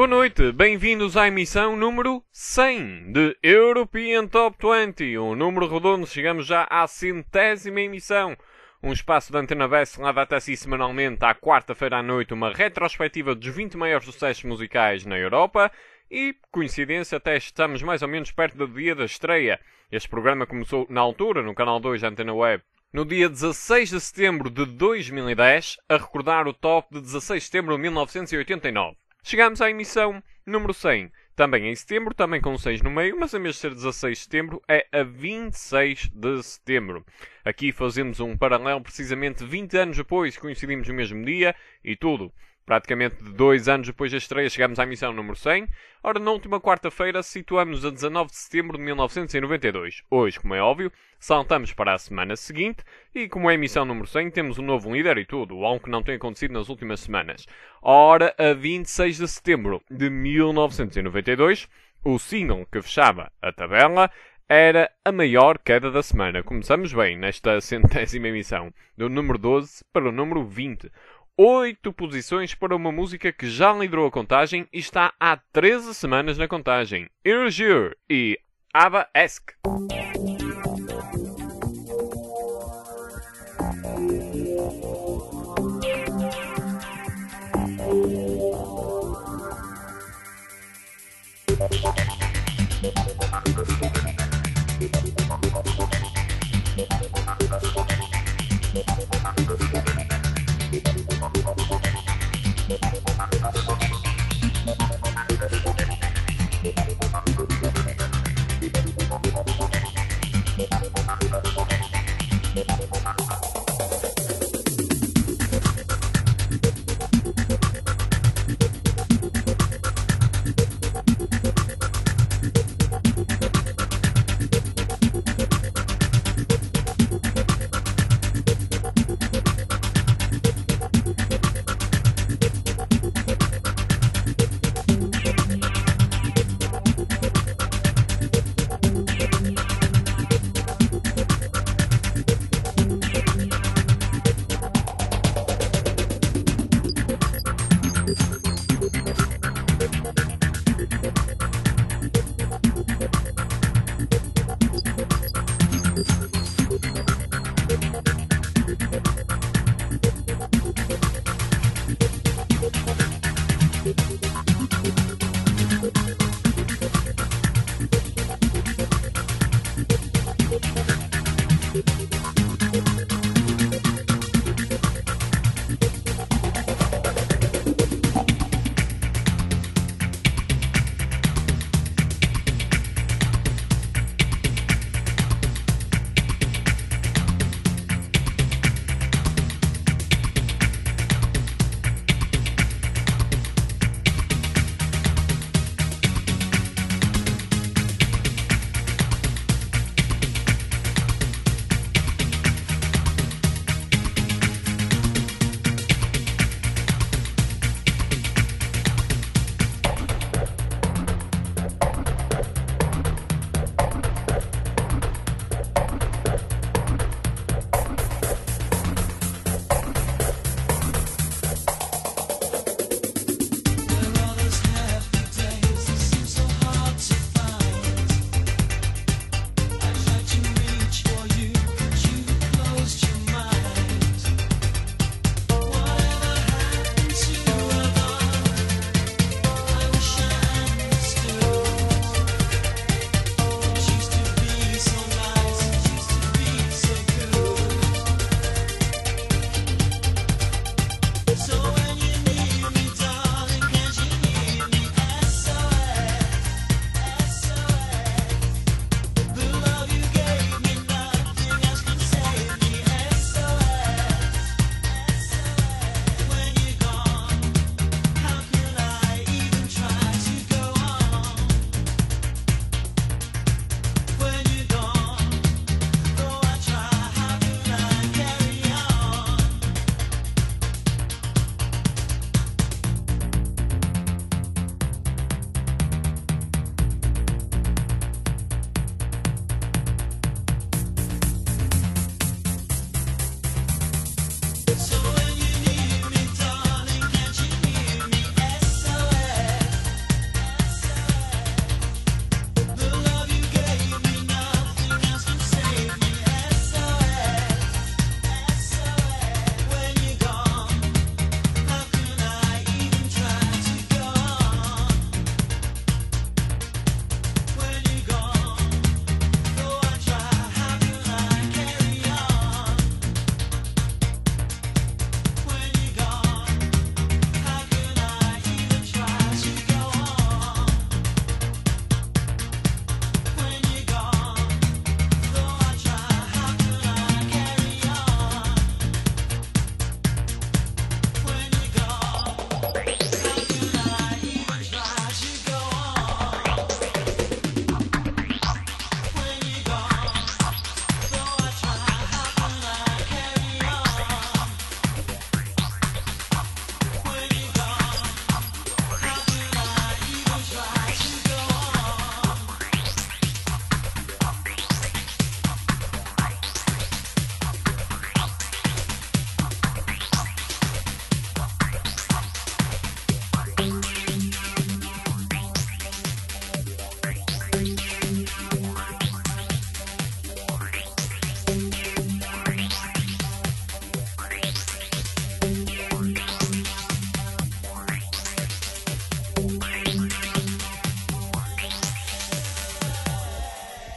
Boa noite, bem-vindos à emissão número 100 de European Top 20. Um número redondo, chegamos já à 100ª emissão. Um espaço da Antena Best leva até si semanalmente à quarta-feira à noite uma retrospectiva dos 20 maiores sucessos musicais na Europa e, coincidência, até estamos mais ou menos perto do dia da estreia. Este programa começou na altura, no canal 2 da Antena Web, no dia 16 de setembro de 2010, a recordar o top de 16 de setembro de 1989. Chegamos à emissão número 100, também em setembro, também com 6 no meio, mas em vez de ser 16 de setembro, é a 26 de setembro. Aqui fazemos um paralelo, precisamente 20 anos depois, coincidimos no mesmo dia e tudo. Praticamente 2 anos depois da estreia, chegamos à emissão número 100. Ora, na última quarta-feira, situamos a 19 de setembro de 1992. Hoje, como é óbvio, saltamos para a semana seguinte e, como é a emissão número 100, temos um novo líder e tudo, algo que não tem acontecido nas últimas semanas. Ora, a 26 de setembro de 1992, o single que fechava a tabela era a maior queda da semana. Começamos bem nesta 100ª emissão, do número 12 para o número 20. 8 posições para uma música que já liderou a contagem e está há 13 semanas na contagem. Erasure e ABBA Esque.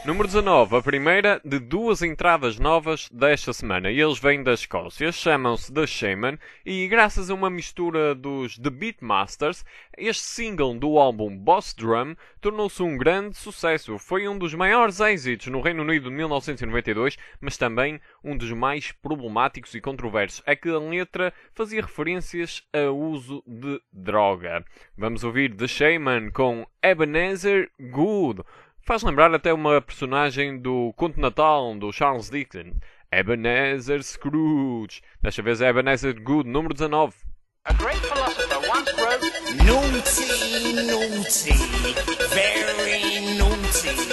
Número 19, a primeira de duas entradas novas desta semana. Eles vêm da Escócia, chamam-se The Shaman e graças a uma mistura dos The Beatmasters, este single do álbum Boss Drum tornou-se um grande sucesso. Foi um dos maiores êxitos no Reino Unido de 1992, mas também um dos mais problemáticos e controversos. É que a letra fazia referências a uso de droga. Vamos ouvir The Shaman com Ebenezer Gould. Faz lembrar até uma personagem do Conto de Natal do Charles Dickens. Ebenezer Scrooge. Desta vez é Ebenezer Gould, número 19. A great philosopher once wrote, Naughty, naughty, very naughty.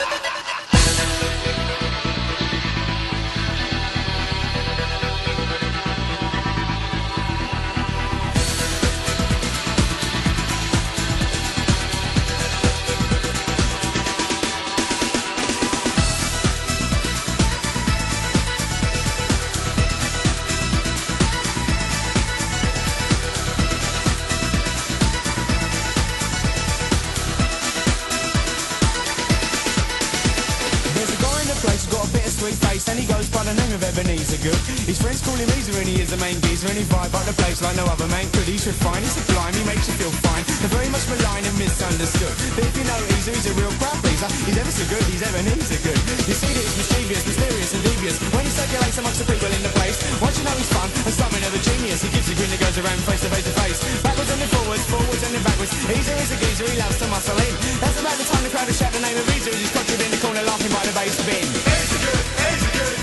And he goes by the name of Ebenezer Good. His friends call him Easer and he is the main geezer. And he vibe up the place like no other man could. He's refined, he's sublime, he makes you feel fine. They're very much maligned and misunderstood. But if you know Easer, he's a real crowd pleaser. He's ever so good, he's Ebenezer Good. You see that he's mischievous, mysterious and devious when he circulates amongst the people in the place. Once you know he's fun and something of a genius, he gives a grin that goes around face to face to face. Backwards and then forwards, forwards and then backwards. Easer is a geezer, he loves to muscle in. That's about the time the crowd will shout the name of Easer as he's conjured in the corner laughing by the bass bin. Easer Good, Easer Good.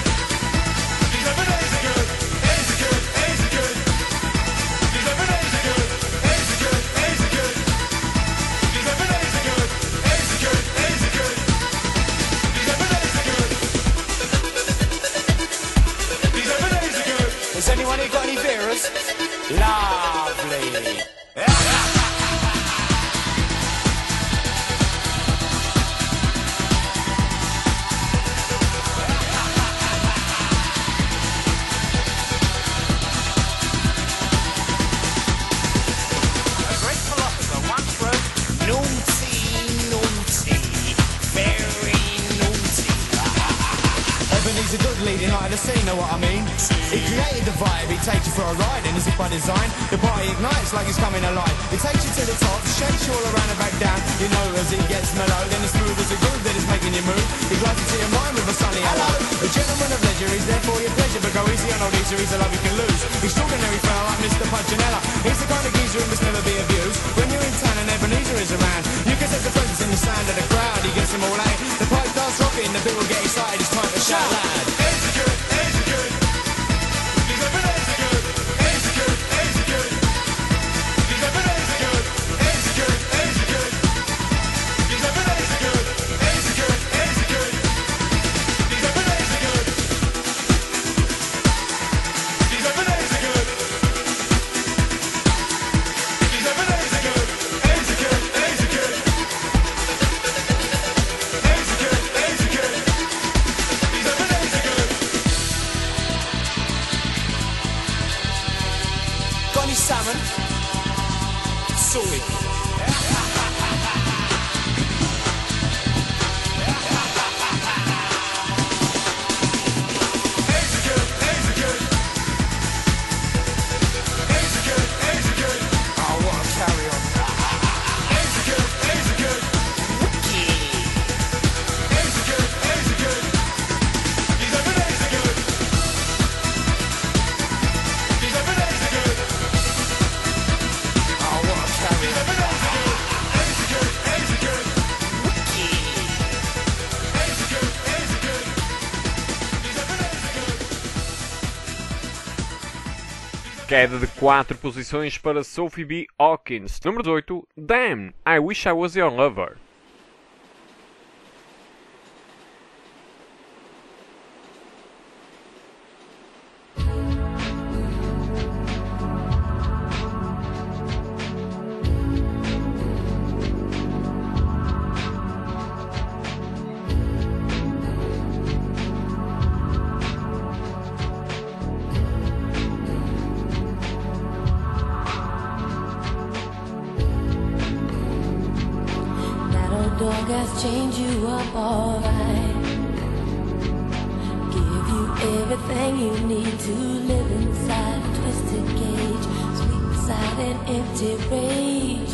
Has anyone here got any beers? Lovely. He's a good leading light of the scene, know what I mean? He created the vibe, he takes you for a ride, and as if by design, the party ignites like it's coming alive. He takes you to the top, shakes you all around and back down. You know as it gets mellow, then it's smooth as a groove that is making you move. He glides into your mind with a sunny hello. A gentleman of leisure, he's there for your pleasure, but go easy on old Easer, he's a love you can lose. Extraordinary fella like Mr. Punchinella. He's the kind of geezer who must never be abused. When you're in town and Ebenezer is around, you can sense the presence in the sound of the crowd. He gets them all out. The pipe starts rocking, the people get excited, it's time to shout loud. Salmon, sorry. Queda de 4 posições para Sophie B. Hawkins. Número 18, Damn, I Wish I Was Your Lover. Dog has chained you up all right. everything you need to live inside a twisted cage, sweet beside an empty rage.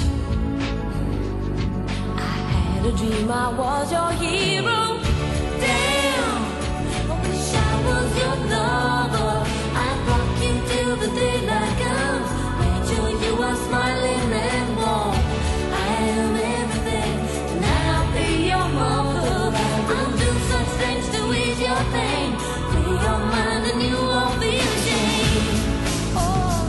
I had a dream I was your hero. Damn, I wish I was your lover. I'd rock you till the daylight comes, make sure you are smiling and warm. I am everything, tonight I'll be your mother. I'll do such things to ease your pain, free your mind and you won't be ashamed. Oh,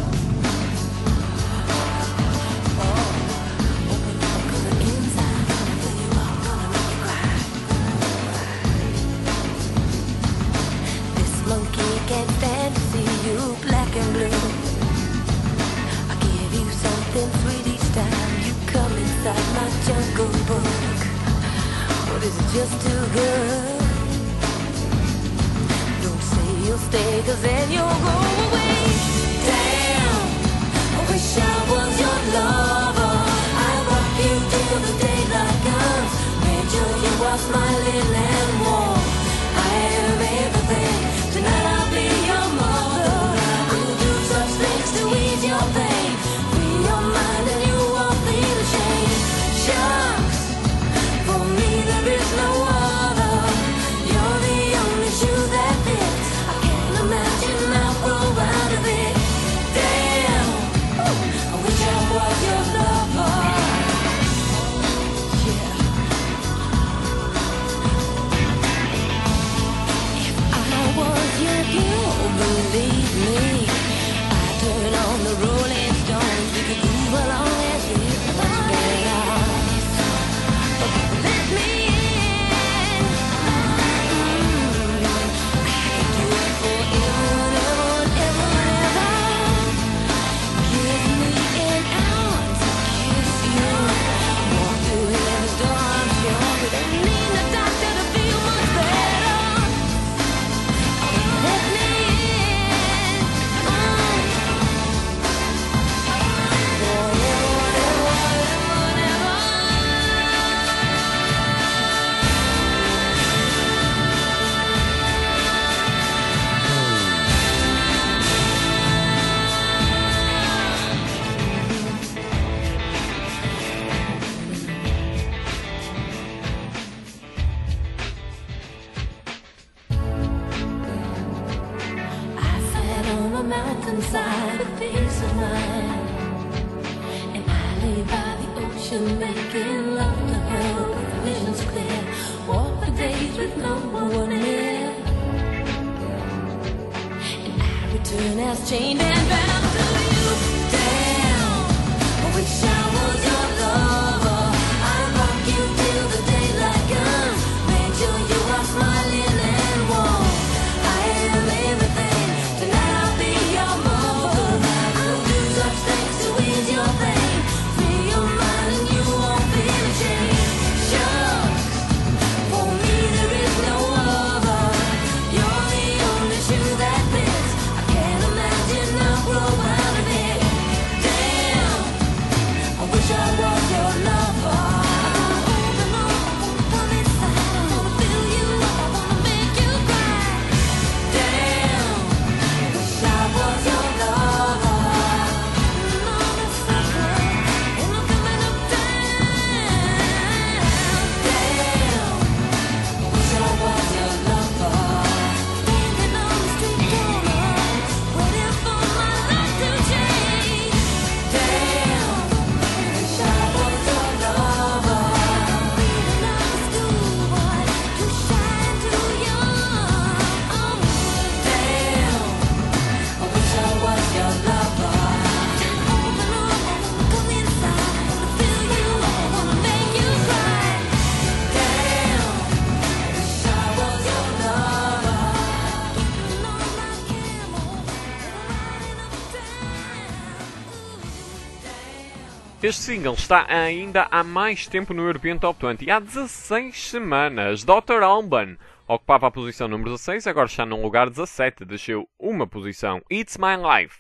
open up, 'cause the inside gonna fill you up, gonna make you cry. This monkey can't stand to see you black and blue. I give you something sweet each time you come inside my jungle book. But is it just too good? Don't say you'll stay, 'cause then you'll go away. Damn, I wish I was your lover. I'd rock you till the daylight comes, make sure you are smiling and warm. I am everything, tonight I'll be your mother. I'll do such things to ease your pain, free your mind and you won't feel ashamed. Shucks, for me there is no other. You're the only shoe that fits. I can't imagine I'll grow out of it. Damn, I wish I was your lover. Yeah. If I was your girl, believe me, I'd turn on the Rolling Stones. We could groove along as if it was very nice. Let me in. I could do it forever and ever and ever. Give me an hour to kiss you. Walk through heaven's door, I'm sure. We don't need a doctor to feel much better. Let me in. I sat on a mountainside, a piece of mine, and I lay by the ocean, making love to her with visions clear. Walk the days with no one near, and I return as chained and bound to you. Damn, I wish I was your lover. I'd rock you till the daylight comes, make sure you are smiling and warm. I am everything, tonight I'll be your mother. I'll do such things to ease your pain, free your mind and you won't feel ashamed. Shucks, for me there is no other. You're the only shoe that fits. I can't imagine I'll grow out of it. Damn, I wish I was your lover. Open up, come inside. I wanna fill you up, I wanna make you cry. Damn, wish I was your lover. All the supper, and I'm coming uptown. Damn, wish I was your lover. Standing on the street corner, waiting for my life to change. Damn, wish I was your lover. Being a schoolboy, too shy and too young. Damn, I wish I was your lover. Open up, come inside. I wanna fill you up, I wanna make you cry. Damn, wish I was your lover. Getting on my camel, riding uptown. Este single está ainda há mais tempo no European Top 20, há 16 semanas. Dr. Alban ocupava a posição número 16, agora está no lugar 17, desceu uma posição. It's My Life.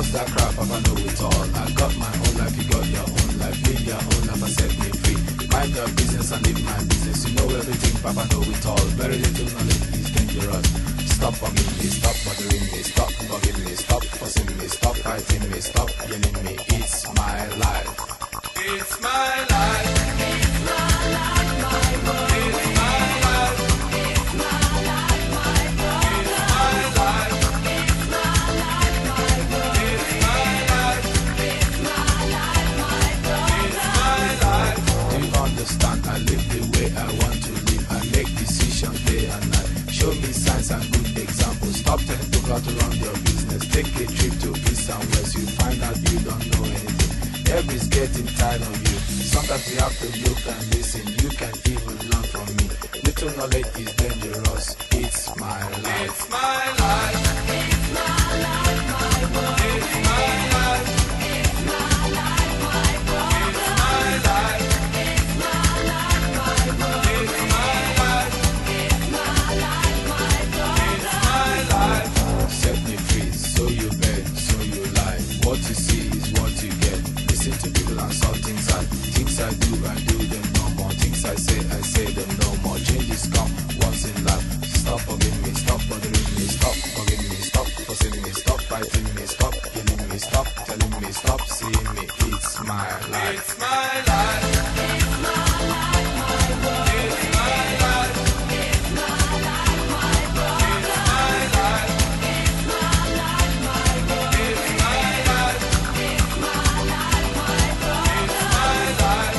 What's that crap? Papa know it all. I got my own life, you got your own life. Live your own life and set me free. Mind your business and live my business. You know everything, Papa know it all. Very little knowledge is dangerous. Stop bugging me, stop bothering me, stop bugging me, stop fussing me, stop fighting me, stop yelling me. It's my life. It's my life. It's my life, my world. It's my life. It's my life, my world. It's my life. It's my life, my world. It's my life. It's my life, my world. It's my life. Do you understand? I live the way I want to live. I make decisions day and night. Show me signs and good examples. Stop telling people how to run your business. Take a trip to east and west. You find out you don't know anything. Everybody's getting tired of you. Sometimes you have to look and listen. You can even learn from me. Little knowledge is dangerous. It's my life. It's my life. It's my life, my world. It's my life. It's my life, my world. It's my life. It's my life, my world. It's my life. It's my life, my world. It's my life. Set me free, so you beg, so you lie. What you see is what you get. Listen to people and saw things I do them no more. Things I say them no more. Changes come once in life. Stop bugging me, stop bothering me, stop bugging me, stop fussing me, stop fighting me, stop killing me, stop telling me, stop seeing me. It's my life. It's my life. It's my life, my world. It's my life. It's my life, my world. It's my life. It's my life, my world. It's my life. It's my life, my world. It's my life.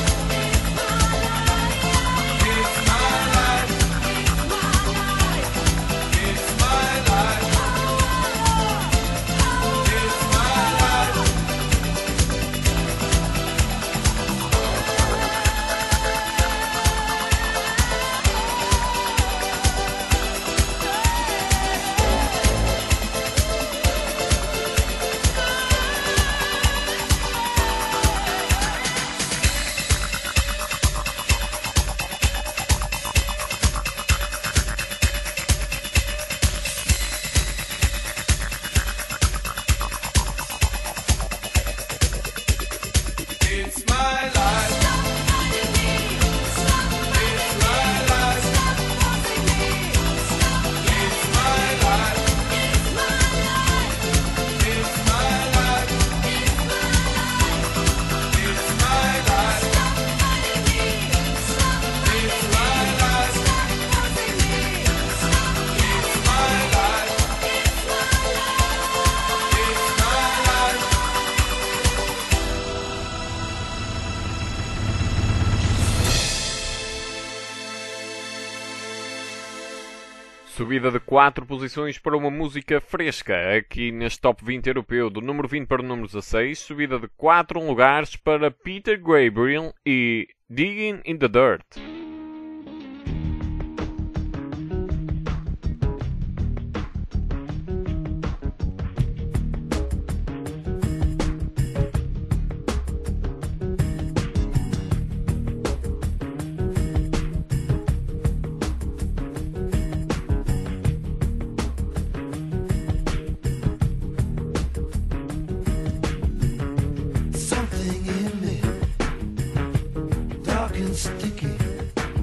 Subida de 4 posições para uma música fresca, aqui neste Top 20 europeu, do número 20 para o número 16. Subida de 4 lugares para Peter Gabriel e Digging in the Dirt. Something in me, dark and sticky.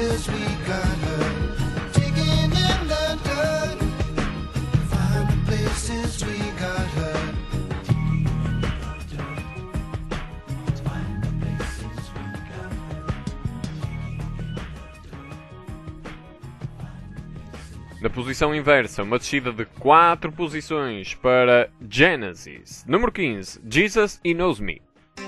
places we got hurt, digging in the dirt. Find the places we got hurt. Na posição inversa, uma descida de 4 posições para Genesis. Número 15, Jesus He Knows Me.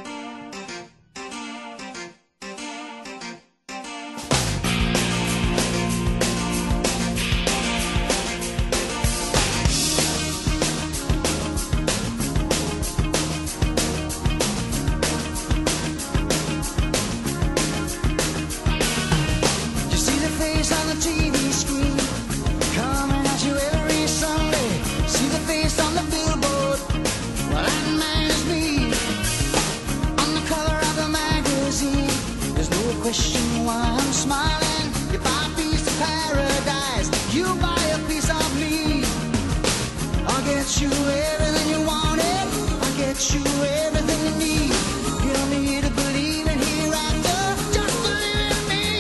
You see the face on the TV screen, coming at you every Sunday. See the face on the billboard, well that man is me. On the cover of the magazine, there's no question why I'm smiling. You buy a piece of paradise, you buy a piece of me. I'll get you everything you wanted, I'll get you everything you need. You don't need to believe in hereafter, just believe in me.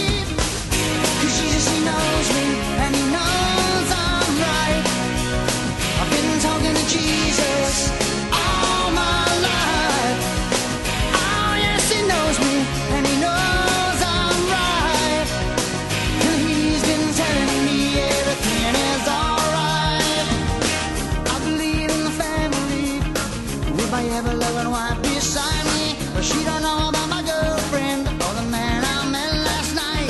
'Cause Jesus, he knows me, and he knows I'm right. I've been talking to Jesus all my life. Oh yes, he knows me, and he knows I'm right. And he's been telling me everything is alright. I believe in the family, with my ever-loving wife beside me. But she don't know about my girlfriend or the man I met last night.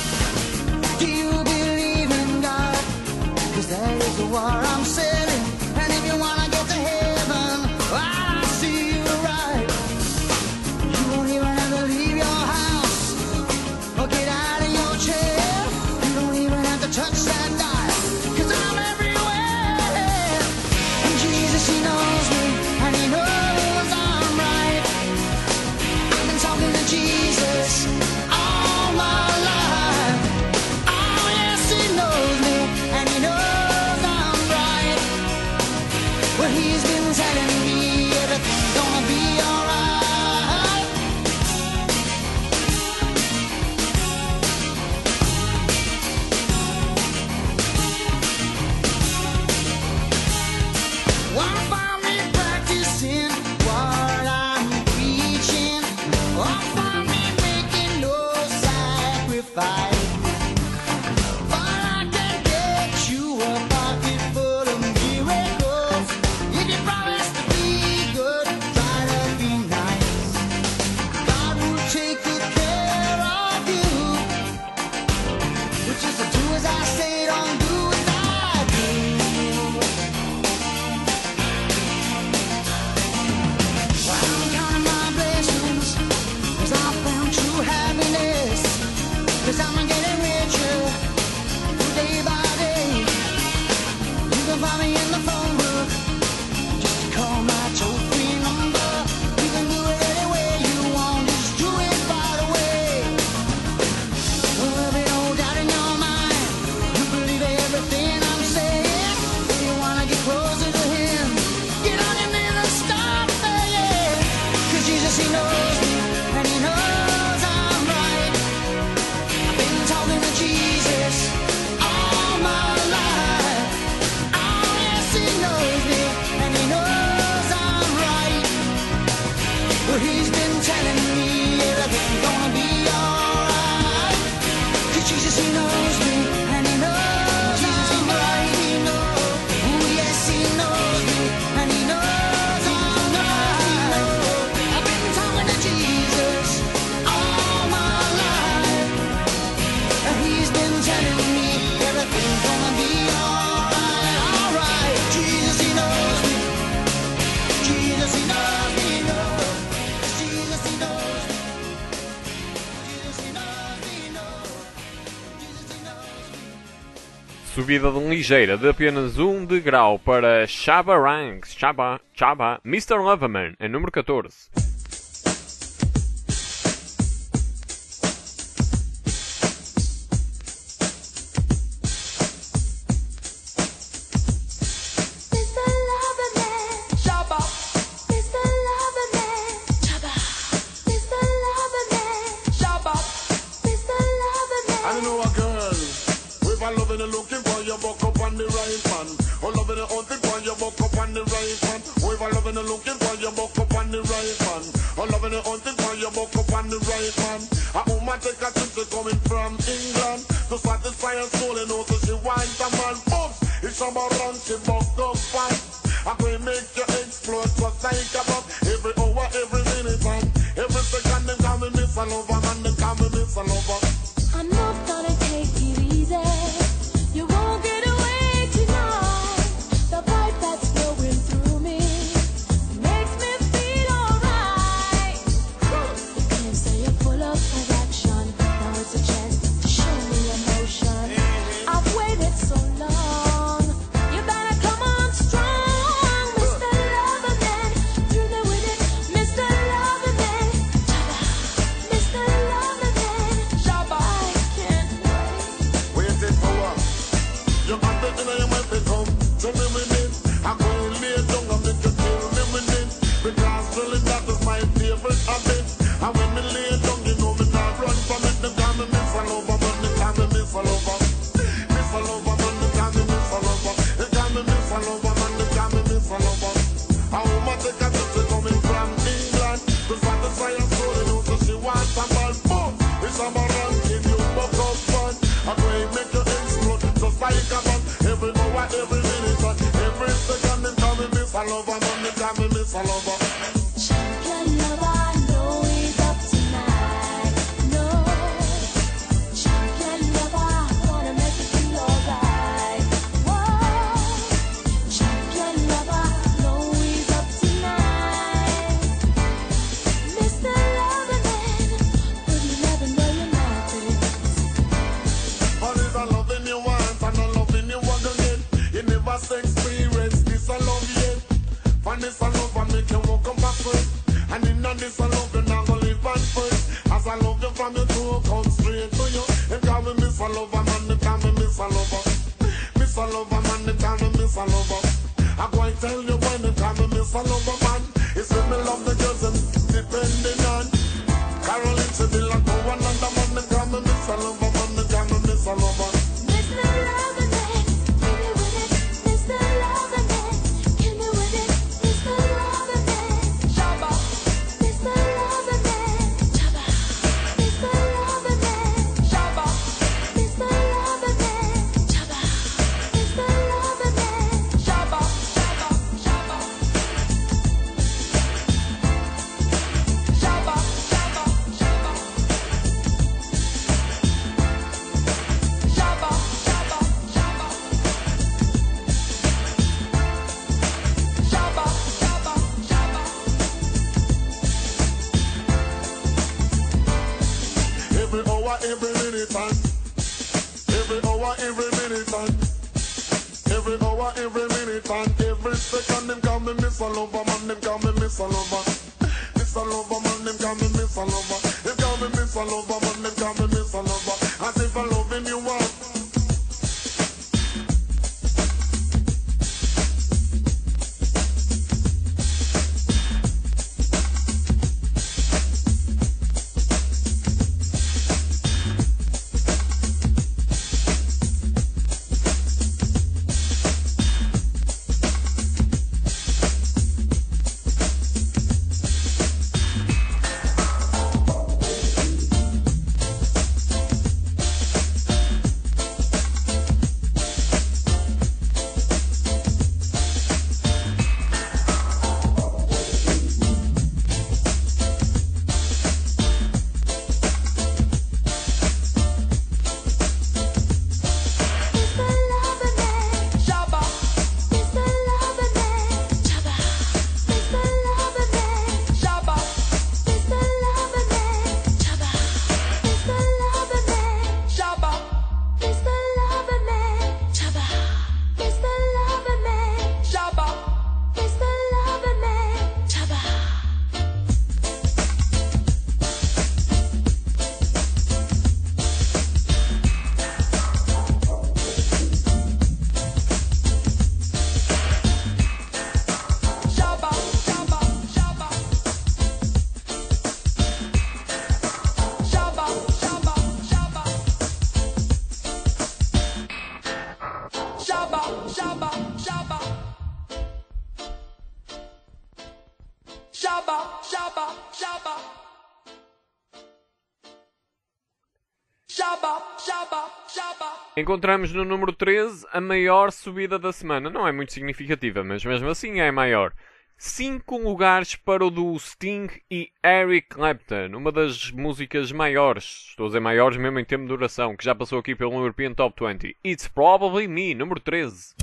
Do you believe in God? 'Cause that is the war I'm selling. And if you wanna get to heaven, well, I see you right. You won't even have to leave your house or get out of your chair. You don't even have to touch that dial, 'cause I'm everywhere. And Jesus, he knows me, and he knows I'm right. I've been talking to Jesus all my life. Oh yes, he knows me, and he knows I'm right. Well, he's been telling me everything's gonna be alright. Why find me practicing what I'm preaching? Why find me making no sacrifice? But I can get you a pocket full of miracles. If you promise to be good, try to be nice. God will take good care of you. But just to do as I say, don't do as I do. Well, I'm counting my blessings, 'cause I found true happiness. 'Cause I'm getting richer day by day. You can find me in the phone book, just call my toll-free number. You can do it any way you want, just do it right away. Well, there'll be no doubt in your mind, you believe everything I'm saying. If you wanna get closer to him, get on your knees and start praying. 'Cause Jesus, he knows me, and he knows I'm right. I've been talking to Jesus all my life. Oh yes, he knows me, and he knows I'm right. Well, he's been telling me everything's gonna be alright. 'Cause Jesus, he knows me, and he knows I'm right. Oh yes, he knows me, and he knows I'm right. I've been talking to Jesus all my life. And he's been telling me everything's gonna be alright, alright. Jesus, he knows me. Jesus, he knows me, knows. Jesus, he knows me. Jesus, he knows me, knows. Jesus, he knows me. Subida ligeira de apenas 1 degrau para Shabba Ranks. Shabba, Mr. Loverman, em número 14. Mr. Loverman, Shabba. Mr. Loverman, Shabba. Mr. Loverman, Shabba. Mr. Loverman. loving and looking for you, buck up on the right man. Oh, loving and hunting for you, buck up on the right man. Oh, if I loving and looking for you, buck up on the right man. Oh, loving and hunting for you, buck up on the right man. A woman take a trip to coming from England to satisfy her soul and also she wants a man. Oops, it's about run, she buck up fast. I'm going to make you explode just like a bomb. Every hour, every minute, and every second, they call me Miss a Lover, man, they call me Miss a Lover. I'm not gonna take it easy. You won't get away tonight. The vibe that's flowing through me makes me feel alright. You can't say you're full of action. Now it's a chance to show me emotion. I've waited so long. You better come on strong, Mr. Loverman. Do me with it, Mr. Loverman. Mr. Loverman. I can't wait. Waiting for what? You got the inner you might become. Tell me with it. I'm going to lay down and make you kill me with it. Because really that is my favorite habit. And when me lay down, you know me not run from it. They call me Miss a Lover, man, they call me Miss a Lover. Miss a Lover, man, they call me Miss a Lover. They call me Miss a Lover, man, they call me Miss a Lover. A woman take a trip to coming from England to satisfy her soul and also she wants a man. Boom! It's a man ranking you buck up fun. I'm going to make you explode just like a bomb. Every hour, every minute, and every second they call me Miss a Lover, man, they call me Miss a Lover. Champion lover, know he's up tonight. No, champion lover, wanna make you feel alright. Whoa, champion lover, know he's up tonight. Mr. Loverman, would you never know you're naughty? All is a loving you want and a loving you want again. You never say experience this a love yet. For this a love and make you walk up backward. And in this a love you not gonna live on first. As I love you from your toe, come straight to you. They call me Miss a Lover, man, they call me Miss a Lover. Miss a Lover, man, they call me Miss a Lover. I'm going to tell you when they call me Miss a Lover, man. It's when me love the girls and depending on Caroline, she be like go another man, they call me Miss a Lover, man, they call me Miss a Lover. Mr. Loverman, give me with it, Mr. Loverman, give me with it, Mr. Loverman. Shabba, Mr. Loverman, Shabba, Mr. Loverman, Shabba, Mr. Loverman, Shabba, Mr. Loverman, Shabba, Shabba, Shabba, Shabba, Shabba, Shabba. Shabba, shabba, shabba. Shabba, shabba, shabba. Every hour, every minute, and every hour, every minute, and every hour, every minute, and every second, them call me Miss a Lover, man, them call me Miss a Lover. Miss a Lover, man, them call me Miss a Lover. Them call me Miss a Lover, man, them call me Miss a Lover. As if I'm loving you want. Shabba, shabba, shabba. Shabba, shabba, shabba. Shabba, shabba, shabba. Encontramos no número 13 a maior subida da semana. Não é muito significativa, mas mesmo assim é maior. 5 lugares para o do Sting e Eric Clapton. Uma das músicas maiores, estou a dizer maiores mesmo em tempo de duração, que já passou aqui pelo European Top 20. It's Probably Me, número 13.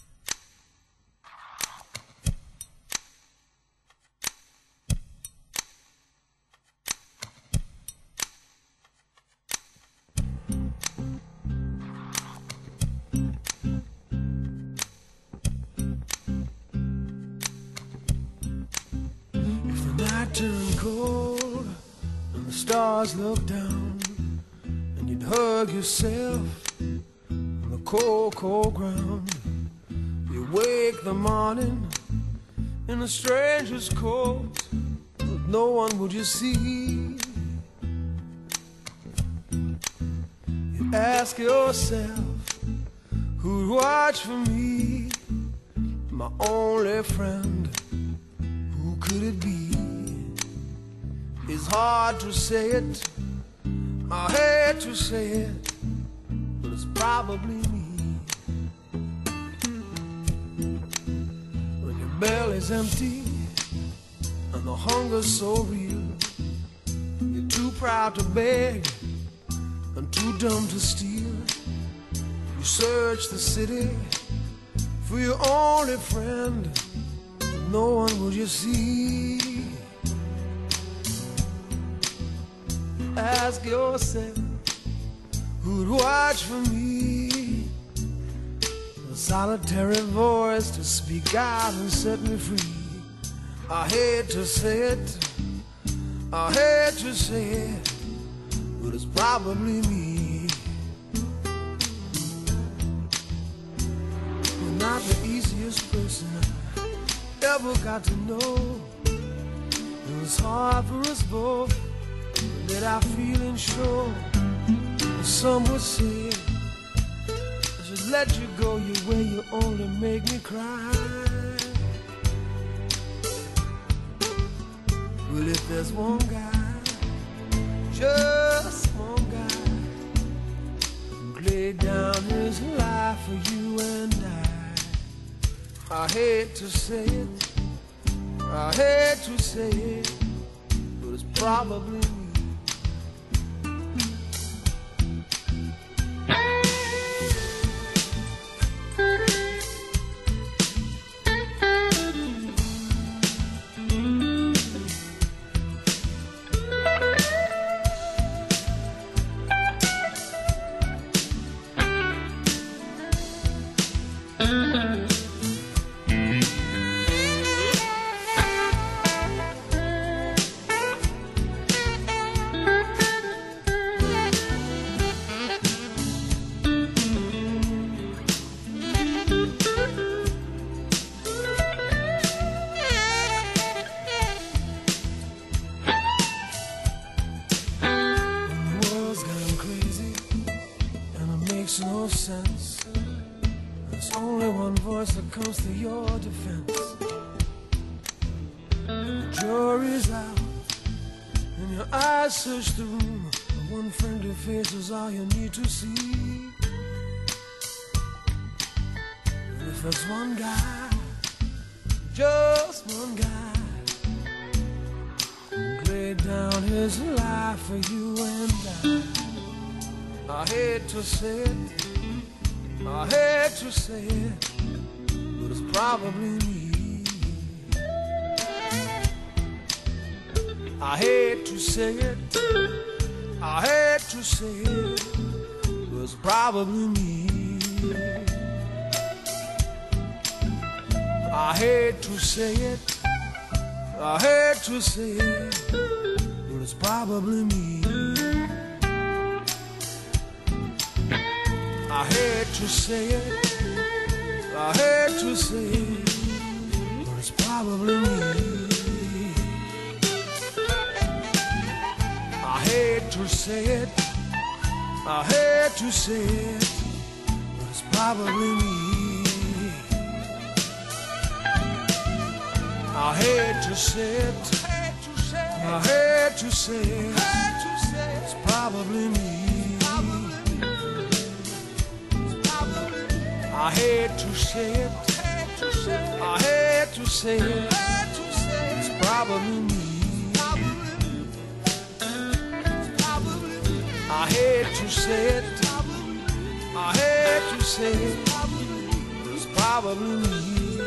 Turn cold and the stars look down, and you'd hug yourself on the cold, cold ground. You wake the morning in a stranger's coat, but no one would you see. You ask yourself, who'd watch for me? My only friend, who could it be? It's hard to say it, I hate to say it, but it's probably me. When your belly's empty and the hunger's so real, you're too proud to beg and too dumb to steal. You search the city for your only friend, but no one will you see. Ask yourself, who'd watch for me? A solitary voice to speak out and set me free. I hate to say it, I hate to say it, but it's probably me. You're not the easiest person I ever got to know. It was hard for us both, that I feeling sure. Some would say I should let you go your way, you only make me cry. Well, if there's one guy, just one guy, who laid down his life for you and I hate to say it, I hate to say it, but it's probably me. No sense. There's only one voice that comes to your defense. The jury's out, and your eyes search the room. One friendly face is all you need to see. And if there's one guy, just one guy, who laid down his life for you and I hate to say it, I hate to say it, but it's probably me. I hate to say it, I hate to say it, but it's probably me. I hate to say it, I hate to say it, but it's probably me. I hate to say it, I hate to say it, but it's probably me. I hate to say it, I hate to say it, but it's probably me. I hate to say it, I hate to say it, it's probably me. I hate to say it, I hate to say it, it's probably me. I hate to say it, I hate to say it, it's probably me.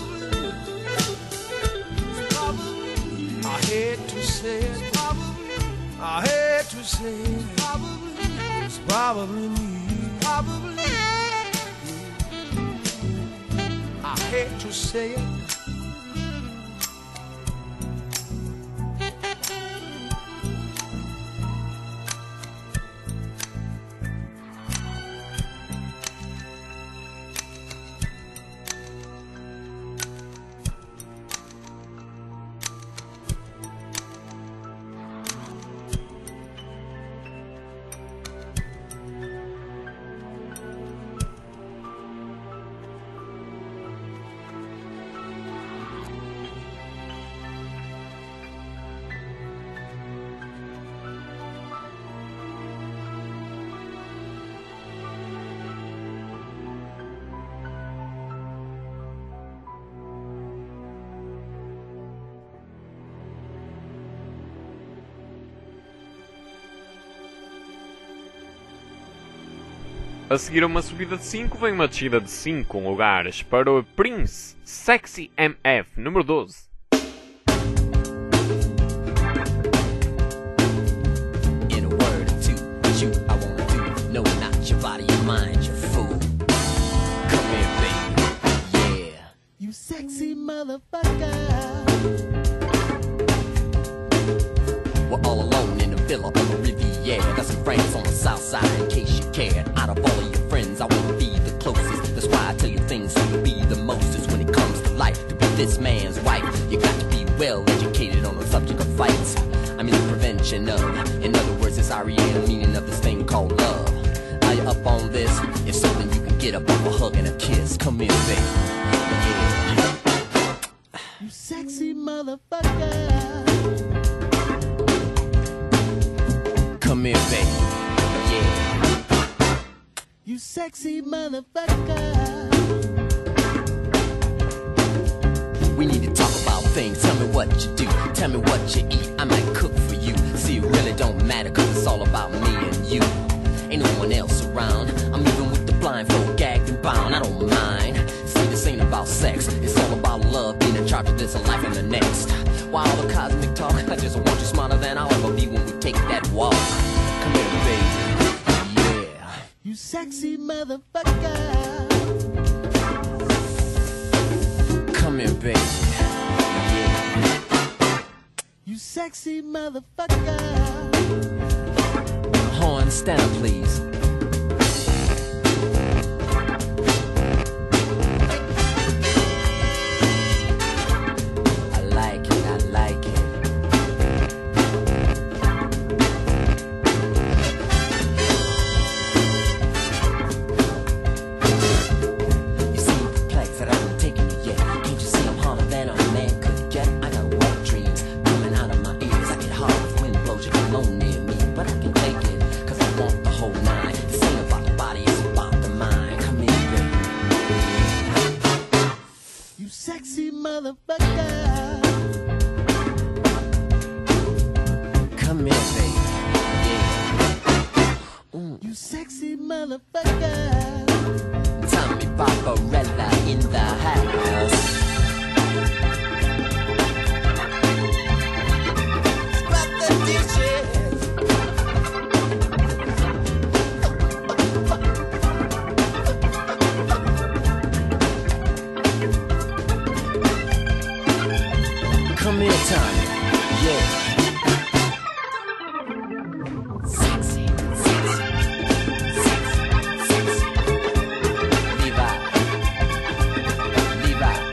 I hate to say it, I hate to say it, it's probably me. I hate to say it. A seguir a uma subida de 5, vem uma descida de 5 lugares para o Prince, Sexy MF, número 12. In a word or two, what you I wanna do. No, not your body, your mind, you fool. Come here, baby. Yeah. You sexy motherfucker. We're all alone in a villa on the Riviera. Got some friends on the south side in case you cared. Out of all of your friends, I wanna be the closest. That's why I tell you things so you'll be the mostest when it comes to life. To be this man's wife, you got to be well educated on the subject of fights. I mean the prevention of. In other words, it's REM, meaning of this thing called love. Are you up on this? If so, then you can get up on a hug and a kiss. Come here, baby. Yeah. You sexy motherfucker. Come here, baby. Yeah. You sexy motherfucker. We need to talk about things. Tell me what you do. Tell me what you eat. I might cook for you. See, it really don't matter, cause it's all about me and you. Ain't no one else around. I'm even with the blindfold, gagged and bound. I don't mind. See, this ain't about sex. It's all about love, being in charge of this and life and the next. Why all the cosmic talk? I just want you smarter than I'll ever be when we take that walk. Come here, baby. Yeah. You sexy motherfucker. Come here, baby. Yeah. You sexy motherfucker. Horn, stand up, please. I like it, I like it. You seem perplexed that I haven't taken you yet. Can't you see I'm harder than a man could get? I got wet dreams coming out of my ears. I get hard if wind blows you alone near me, but I can take it, cause I want the whole nine. This ain't about the body, it's about the mind. Come here, baby. You sexy motherfucker. Come here, baby. Yeah. You sexy motherfucker. Tommy Barbarella in the house. Scrap the dishes. Come here, Tommy. Yeah. Sexy, sexy, sexy, sexy. Levi. Levi.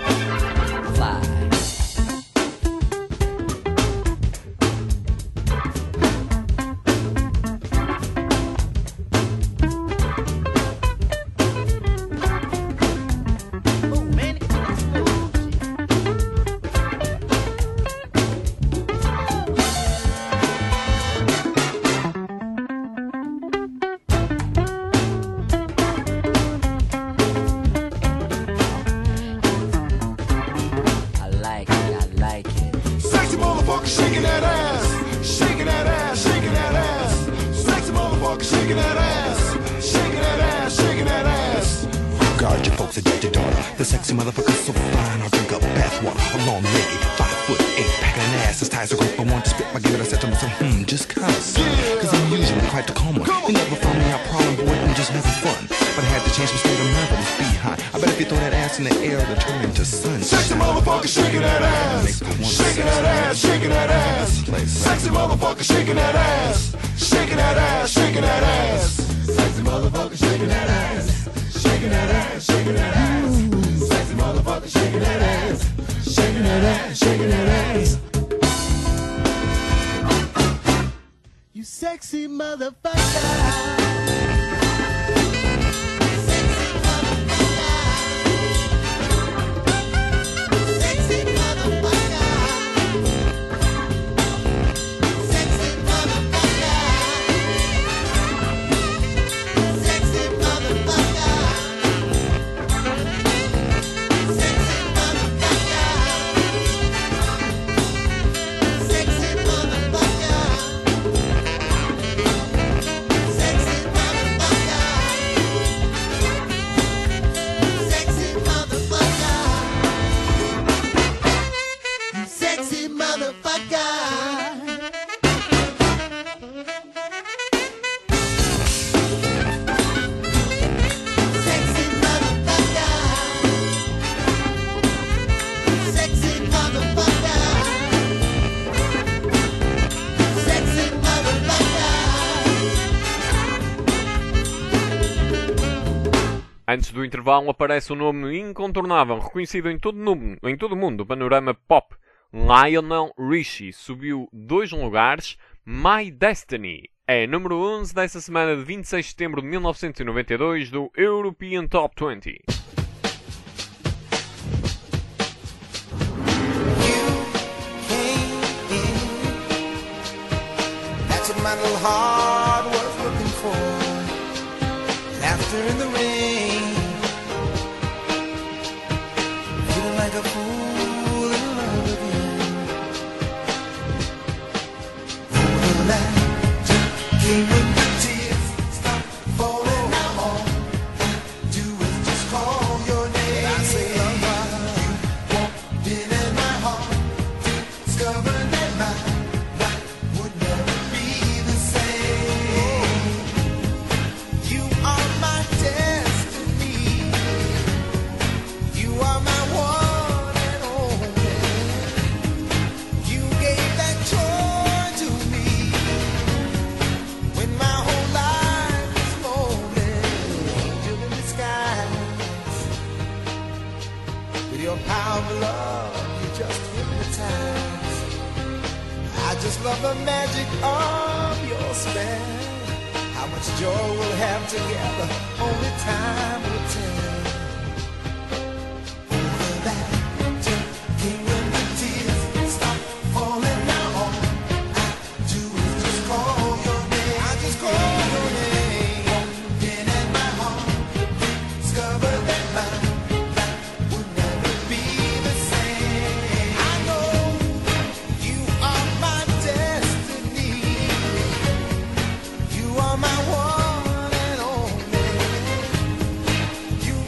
guard your folks and dad your daughter. The sexy motherfucker's so fine, I'll drink up bathwater. A long leggy, 5'8", packing an ass as tight as a grip. I want to spit my give it. I said to myself, just kinda son. Cause I'm usually quite the calm one. You never found me out problem, boy, I'm just having fun. But I had the chance to stay to marvelous behind. I bet if you throw that ass in the air, it'll turn into sun. Sexy motherfucker shaking that ass. Shaking that ass, shaking that ass. Sexy motherfucker shaking that ass. Shaking that ass, shaking that ass. Sexy motherfucker shaking that ass. Shaking that ass, shaking that ass. Sexy motherfucker shaking that ass. Shaking that ass, shaking that ass. You sexy motherfucker. Antes do intervalo aparece um nome incontornável, reconhecido em todo o mundo do panorama pop. Lionel Richie subiu 2 lugares. My Destiny é número 11 dessa semana de 26 de setembro de 1992 do European Top 20. That's what my little heart was looking for. Laughter in the rain. Feeling like a fool in love again. The laughter came when the tears stopped falling. Now all I do is just call your name. I say, love, you walked in my heart, discovered that my life would never be the same. You are my destiny. You are my one and only. You gave that joy to me when my whole life was lonely. Angel in disguise. With your power of love, you just hypnotize. I just love the magic of your spell. How much joy we'll have together, only time will tell. The laughter came when the tears stopped falling. Now all I do is just call your name. I just call your name. Walked in at my heart, discovered that my life would never be the same. I know you are my destiny. You are my one and only. You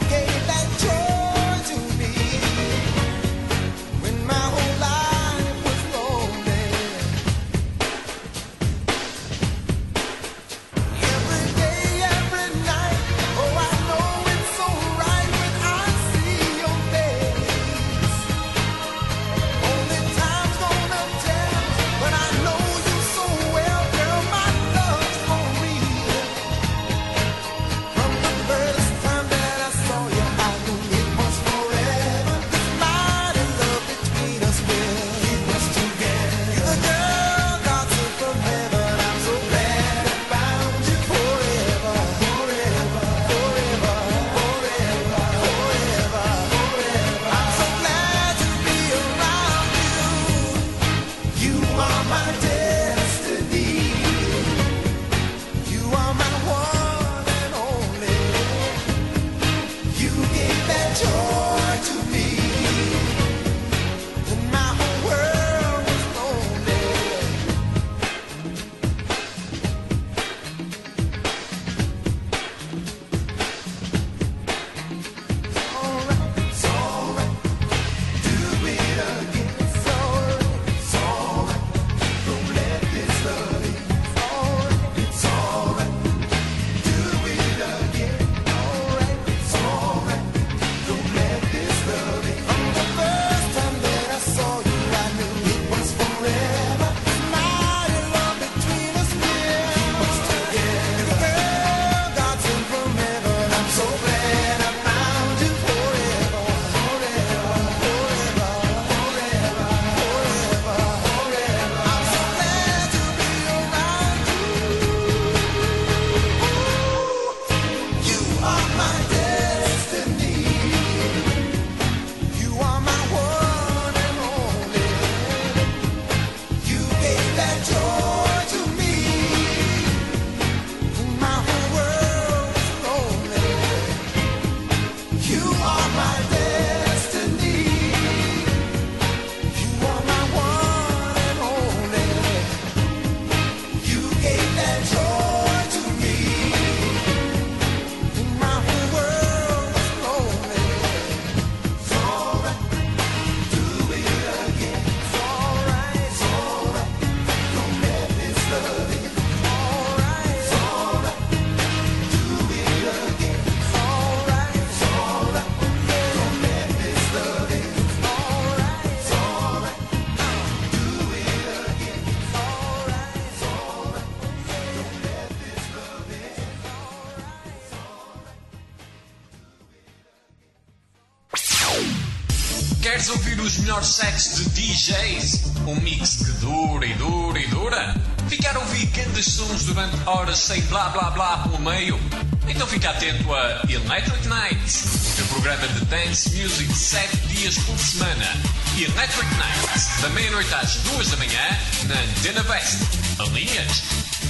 Queres ouvir os melhores sets de DJs? Um mix que dura e dura e dura? Ficar a ouvir grandes sons durante horas sem blá blá blá pelo meio? Então fica atento a Electric Nights, o programa de dance music 7 dias por semana. Electric Nights, da meia-noite às 2 da manhã, na Antena West. Alinhas?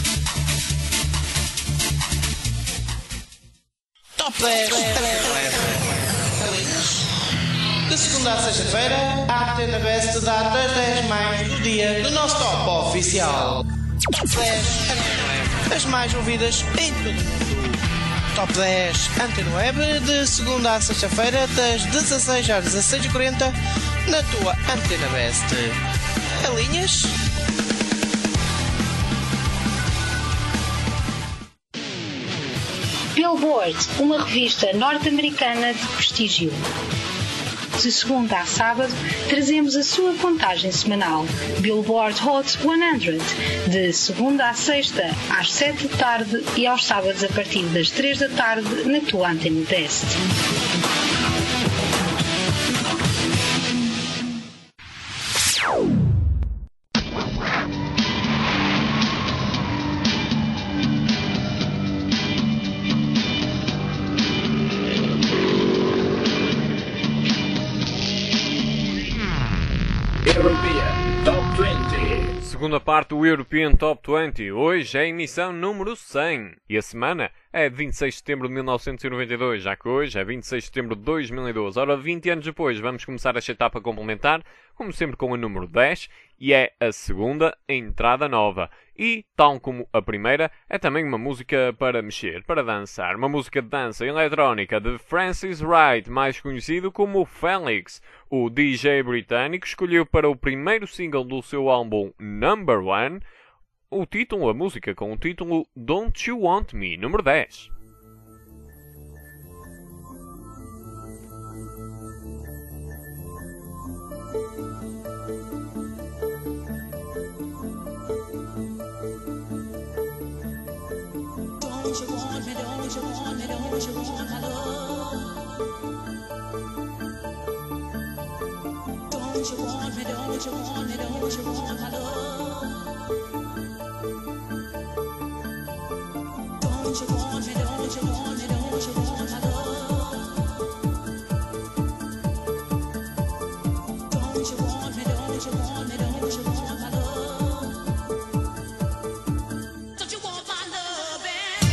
Top 10. De segunda a sexta-feira, a Antena West dá as 10 mais do dia do nosso top oficial. Top 10. As mais ouvidas em todo o mundo. Top 10 Antena Web, de segunda a sexta-feira, das 16 às 16h40, na tua Antena West. Alinhas? Billboard, uma revista norte-americana de prestígio. De segunda a sábado, trazemos a sua contagem semanal, Billboard Hot 100, de segunda a sexta, às 7 da tarde e aos sábados a partir das 3 da tarde, na tua Antena West. Segunda parte do European Top 20. Hoje é a emissão número 100. E a semana é de 26 de setembro de 1992, já que hoje é 26 de setembro de 2012. Ora, 20 anos depois, vamos começar esta etapa complementar, como sempre com a número 10, e é a segunda entrada nova. E, tal como a primeira, é também uma música para mexer, para dançar. Uma música de dança eletrónica de Francis Wright, mais conhecido como Felix. O DJ britânico escolheu para o primeiro single do seu álbum Number One a música com o título Don't You Want Me, número 10. Don't you want me, don't you want me, don't you want my love? Don't you want me, don't you want me, don't you want my love? Don't you want me, don't you want me, don't you want my love? Don't you want me, don't you want me, don't you want my love? Don't you want my loving?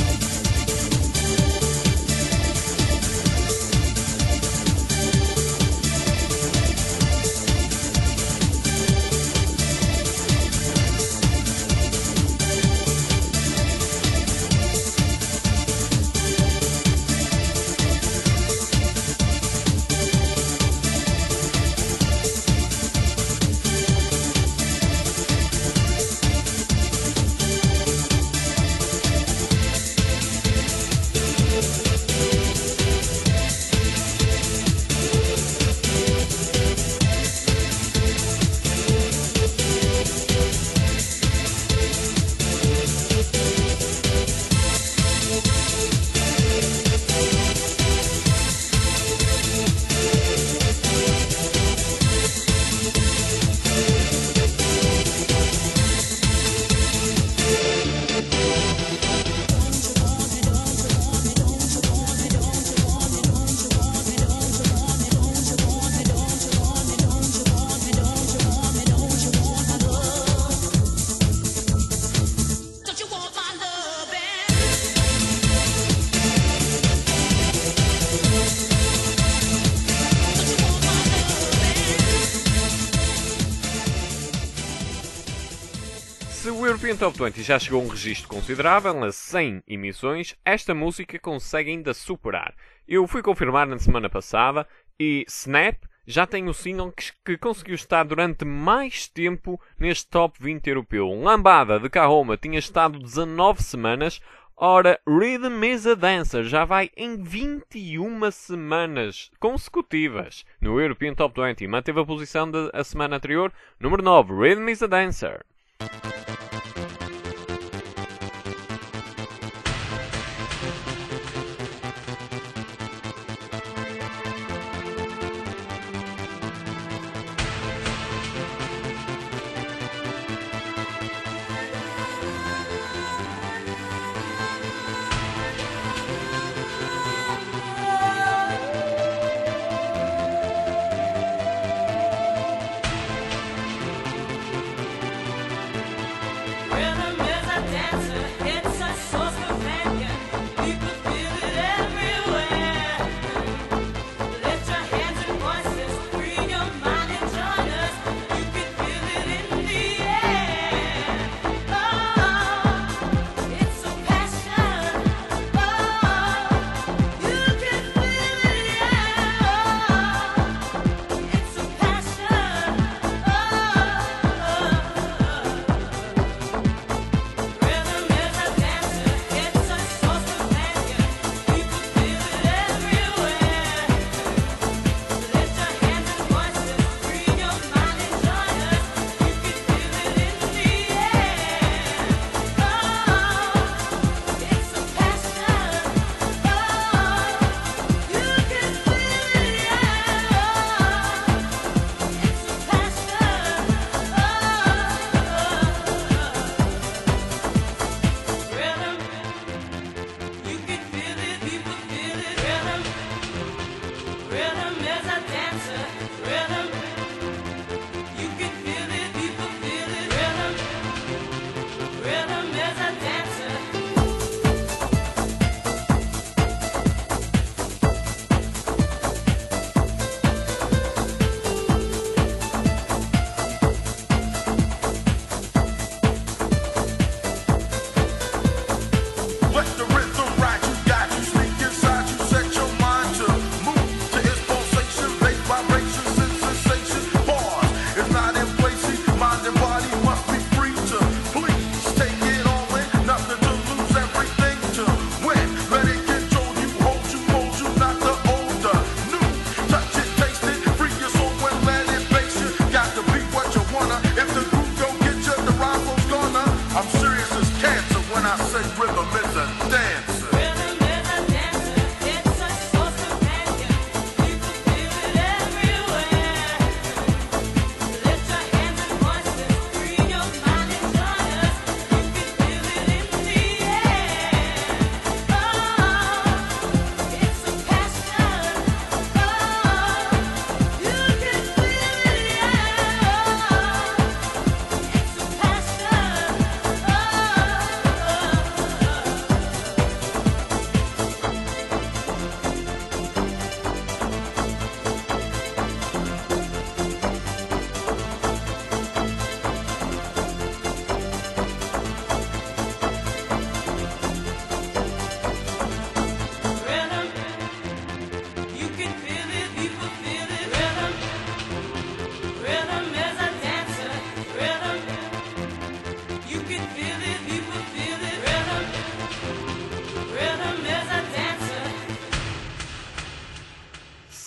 O European Top 20 já chegou a um registro considerável, a 100 emissões, esta música consegue ainda superar. Eu fui confirmar na semana passada e Snap já tem o single que conseguiu estar durante mais tempo neste Top 20 europeu. Lambada de Kahoma tinha estado 19 semanas, ora Rhythm is a Dancer já vai em 21 semanas consecutivas no European Top 20. Manteve a posição da semana anterior, número 9, Rhythm is a Dancer.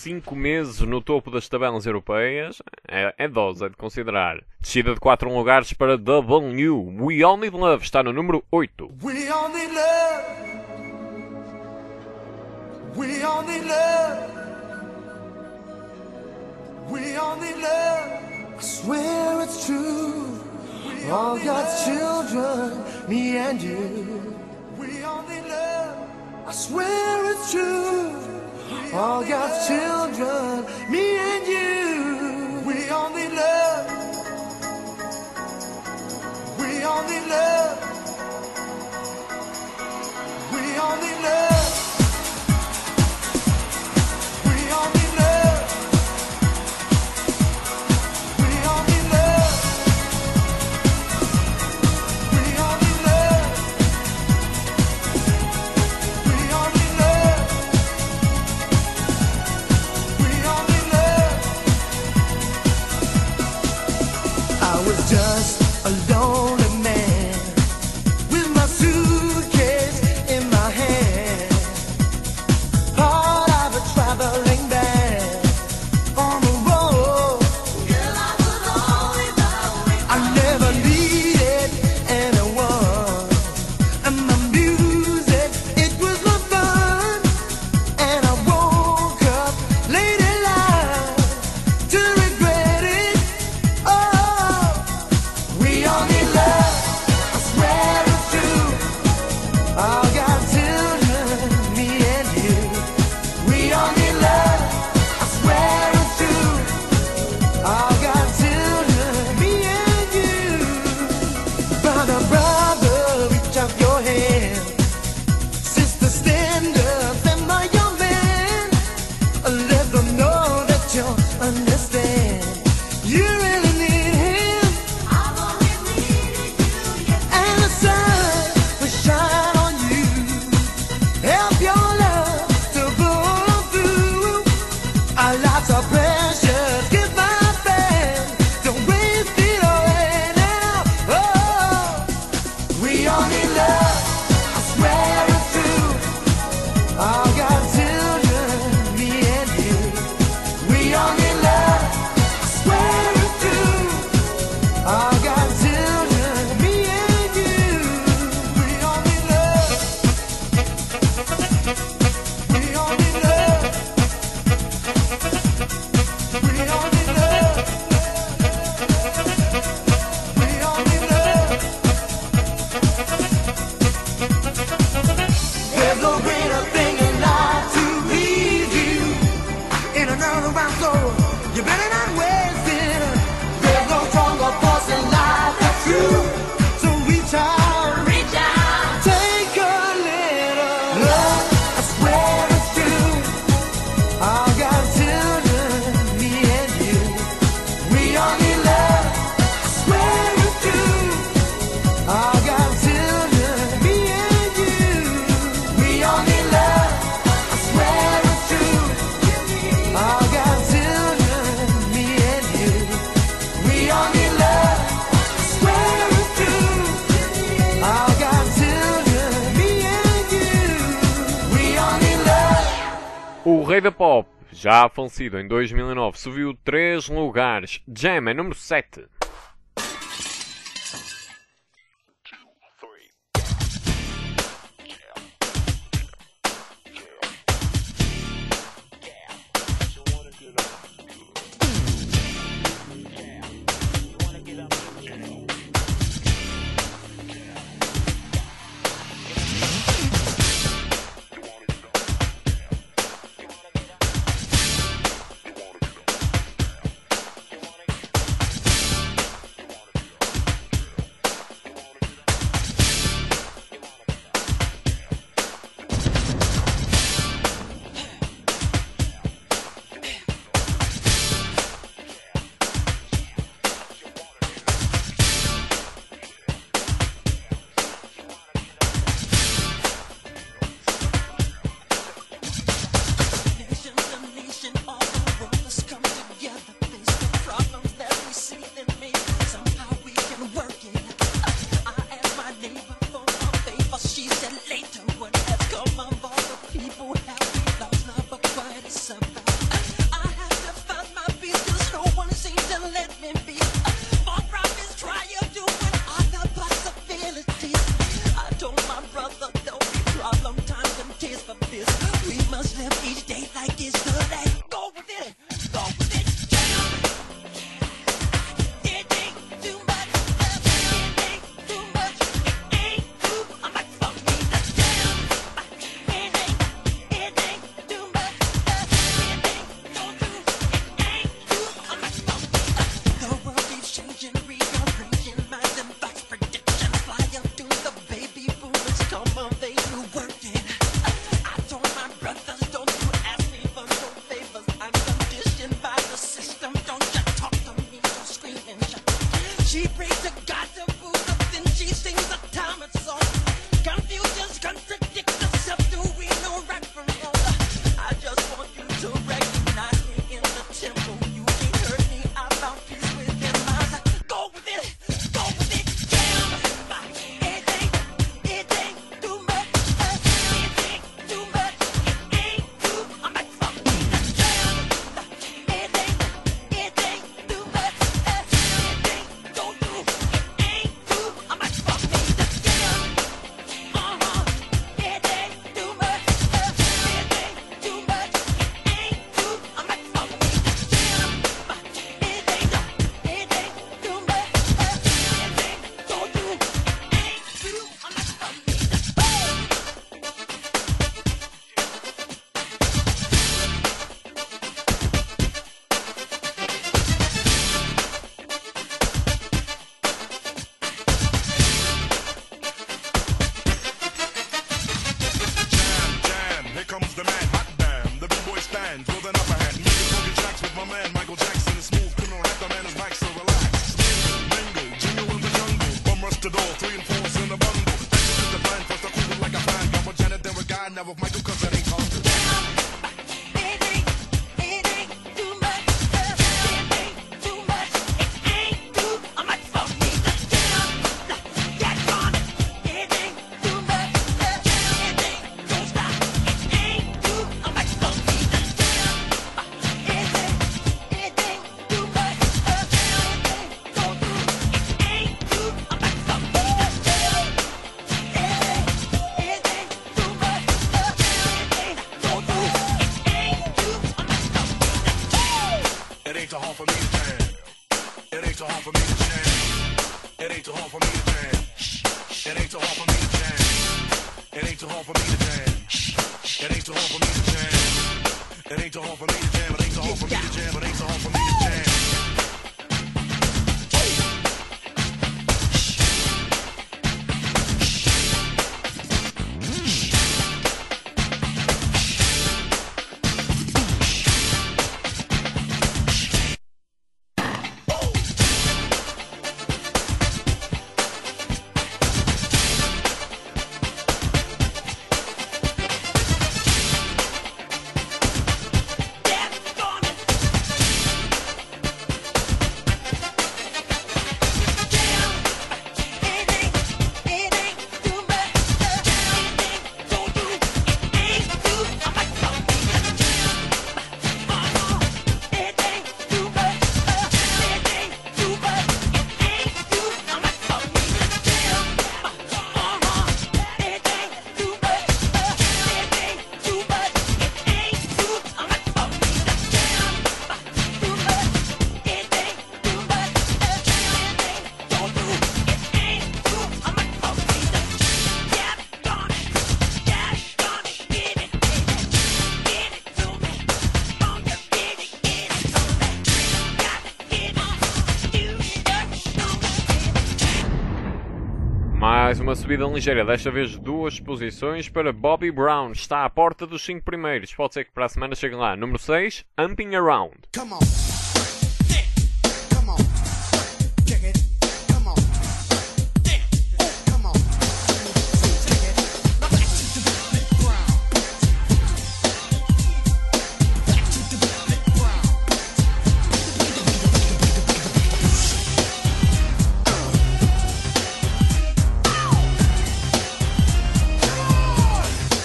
5 meses no topo das tabelas europeias. É dose, é de considerar. Descida de 4 lugares para W. We All Need Love está no número 8. We all need love. We all need love. We all need love. I swear it's true. All God's children, me and you. We all need love. I swear it's true. All God's children, me and you. We all need love. We all need love. We all need love. We all need love. We all need love. We all need love. We all need love. We all need love. I was just a lonely man with my suitcase in my hand, part of a traveling band on the road. Girl, I was always I never needed anyone, and the music, it was my fun. And I woke up late in life to regret it. Oh, we all need love. I swear it's true. All God's children, me and you. We all need love. I swear it's true. All God's children, me and you. Brother, brother, reach out your hand. Sister, stand up, stand by your man. Let them know that you understand. You really need him. I've always needed you, yes. And the sun will shine on you. Help your love to pull through. Our lives are precious. Give my friend. Don't waste it away now. Oh, we all need love. I swear it's true. All God's children, me and you. We all need love. I swear it's true. All God's children, me and you. We all need love. We all need love. We all need love. We all need love. There's no greater thing in life to please you. In another round, so you better not waste it. There's no stronger force in life that's true. So reach out, take a little love. I swear it's true. All God's children, me and you. We all need love. I swear it's true. All God's children, me and you. We all need love. I swear it's true. All God's children, me and you. We all need love. I swear it's true. All God's children, me and you. We all need love. O rei da pop, já falecido em 2009, subiu 3 lugares. Jam é número 7. live each day like it's the day. Go with it, go with it. It ain't too much, it ain't too much, it ain't too. I'm like, fuck me, that's down. It ain't too much, it ain't don't do. It ain't too. I'm like, fuck me. The world keeps changing, rearranging minds and thoughts, predictions fly up to the baby boomers. Come on, they do working. I told my brothers, don't you ask me for no favors. I'm conditioned by the system. Don't you talk to me, don't scream and shout. She prays to God to food up, then she sings a Thomas song. Confusions contradict herself. Do we know right from wrong? I just want you to recognize me in the temple. You ain't heard me about peace within my heart. Go with it, go with it. Damn, it ain't too much. It ain't too much. It ain't too. I'm like, fuck me, that's damn. It ain't too much. It ain't don't do. It ain't too. I'm like, fuck me, that's damn. It ain't too much. It ain't too much. It ain't too. I'm like, fuck me, that's damn. It ain't too much. It ain't don't do. It ain't too. I'm like, fuck me, that's Jam, here comes the man, hot damn. The B-boy stands with an upper hand. Making funky tracks with my man, Michael Jackson. Is smooth, criminal rap, the man is back, so relax. Mingle, jingle in the jungle. Bum rush the door, 3 and 4's in a bundle. Action is the plan, first I cool it like a fan. Got with Janet, then with Guy, now with Michael, cause it ain't hard to. It ain't too much. It ain't too much. It ain't too. I'm like, fuck me, that's damn. Get on. It ain't too much. It ain't don't stop. It ain't too. I'm like, fuck me, that's damn. It ain't too much. It ain't don't do. It ain't too. I'm like, fuck me, that's damn. It ain't too much. It ain't don't do. It ain't too. I'm like, fuck me, that's damn. It ain't too hard for me to jam. It ain't too hard for me to jam. It ain't too hard for me to jam. It ain't too hard for me to jam. It ain't too hard for me to jam. It ain't too hard for me to jam. It ain't too hard for me to jam. It ain't too hard for me to jam. It ain't too hard for me to jam. Mais uma subida ligeira, desta vez 2 posições para Bobby Brown. Está à porta dos 5 primeiros. Pode ser que para a semana chegue lá. Número 6, Humping Around. Come on. Come on. Check it. Come on. Come on. Check it. Now back to the ground. Back to the ground.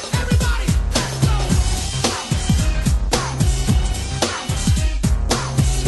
Everybody, let's go. Bounce, bounce, bounce.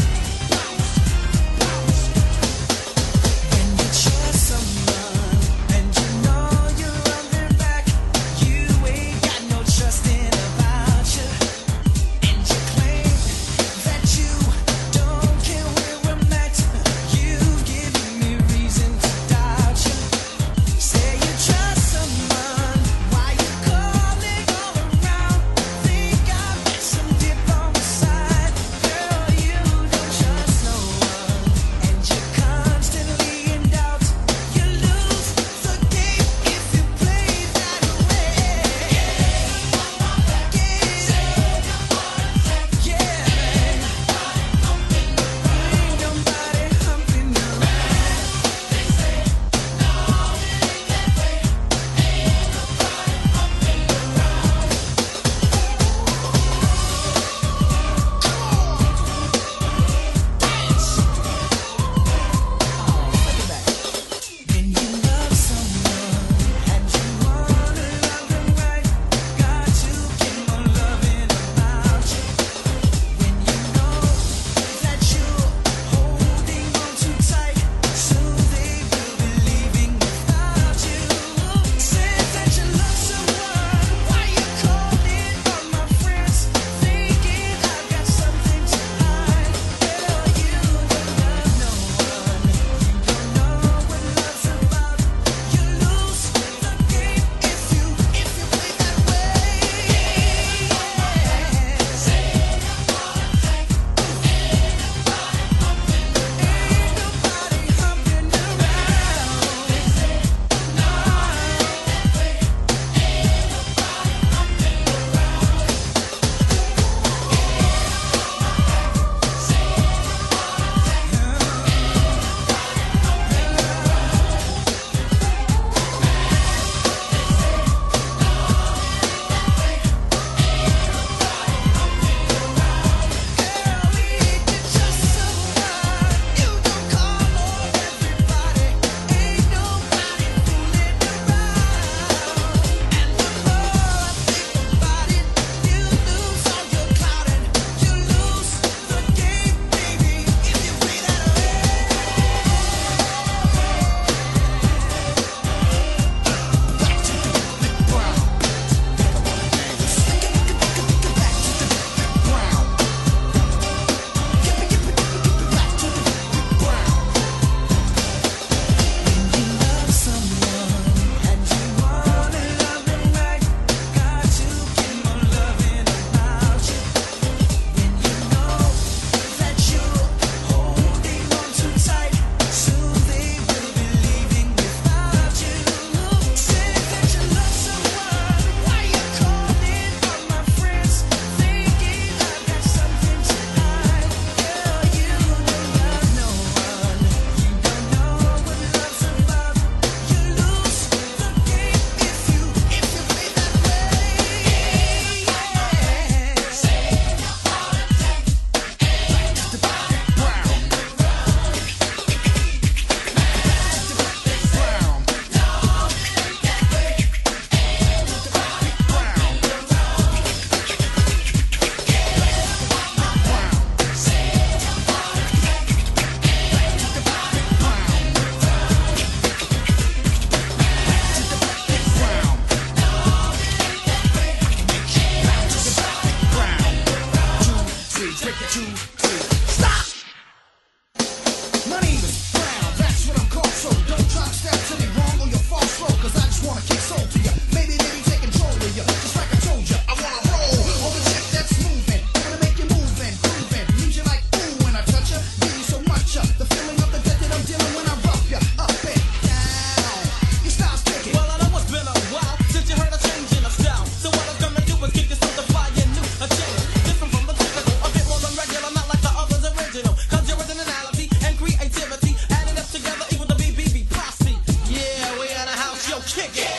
break it. 2, 3, stop! My name is Brown, that's what I'm called. So don't try to step to me wrong or you'll fall slow. Cause I just wanna kick soul to you. Maybe take control of you. Just like I told you, I wanna roll on the chick that's moving. I'm gonna make you moving, grooving. Leave you like ooh when I touch you. Give you so much the feeling of the death that I'm dealing when I rough you up and down. Your style's kicking. Well, I know it's been a while since you heard a change in the style. So what I'm gonna do is kick you something fire new, a change. Different from the typical, a bit more than regular, not like the others original. Cause your originality and creativity added up together equal the BBB posse. Yeah, we in the house, yo, kick it.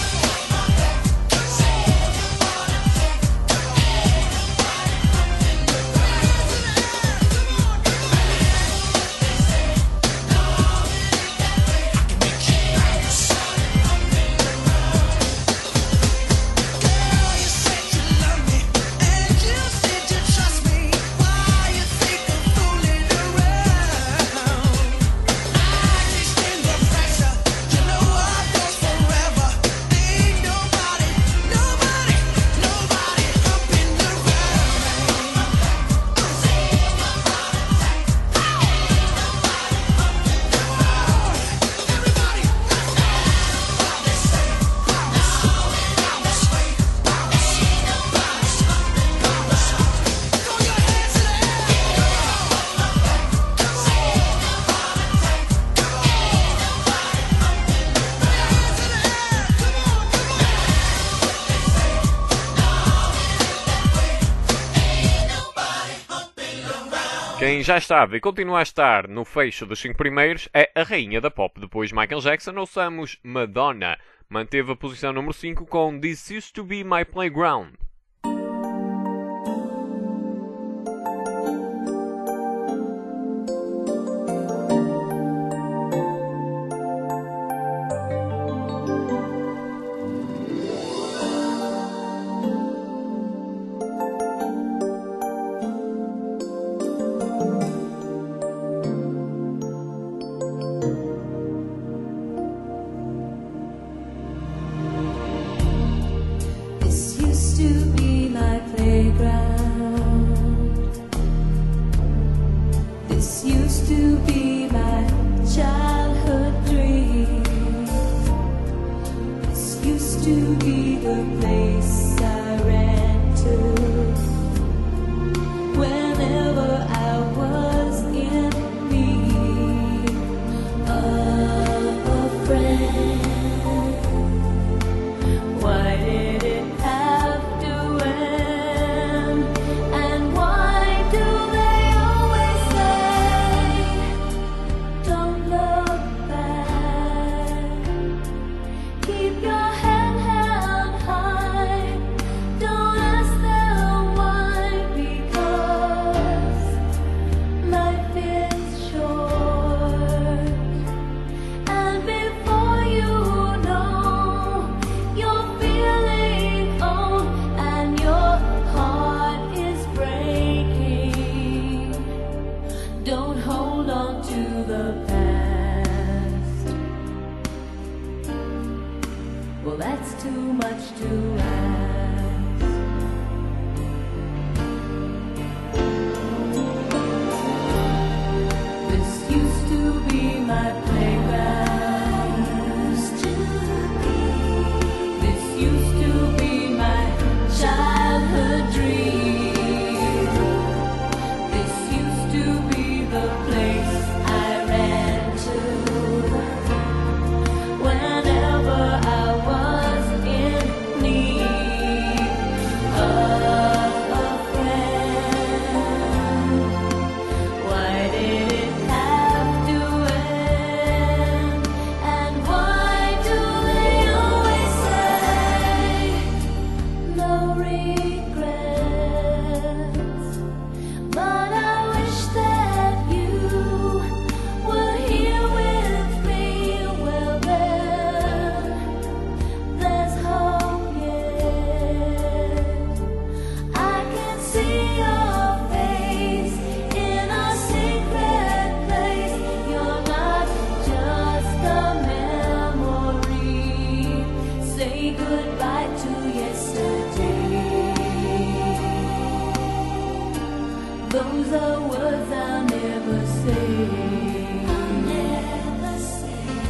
Quem já estava e continua a estar no fecho dos 5 primeiros é a rainha da pop. Depois Michael Jackson, ouçamos Madonna. Manteve a posição número 5 com This Used to Be My Playground. This used to be my playground. This used to be my childhood dream. This used to be the place I ran to whenever I was in need of a friend. Why did it have to end? And why do they always say, don't look back, keep your head held high, don't ask them why, because life is short. And before you know, you're feeling old and your heart is breaking. Don't hold on to the past. Well, that's too much to ask. This used to be my playground. This used to be my childhood dream. This used to be the place I ran to whenever I was in need of a friend. Why did it have to end? And why do they always say no regrets? But I wish that you were here with me. Well then, there's hope yet. I can see your face in a secret place. You're not just a memory. Say goodbye to yesterday. Those are words I'll never say. I'll never say.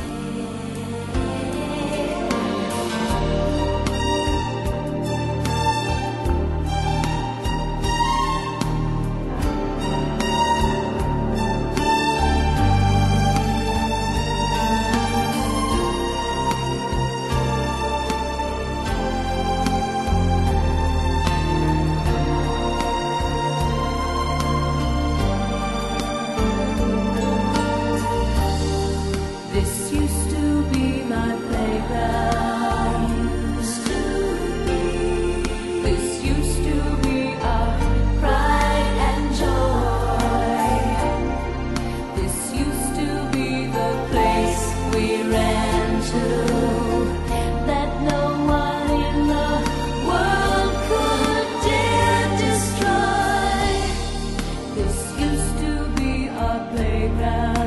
This used to be my playground. This used to be our pride and joy. This used to be the place we ran to, that no one in the world could dare destroy. This used to be our playground.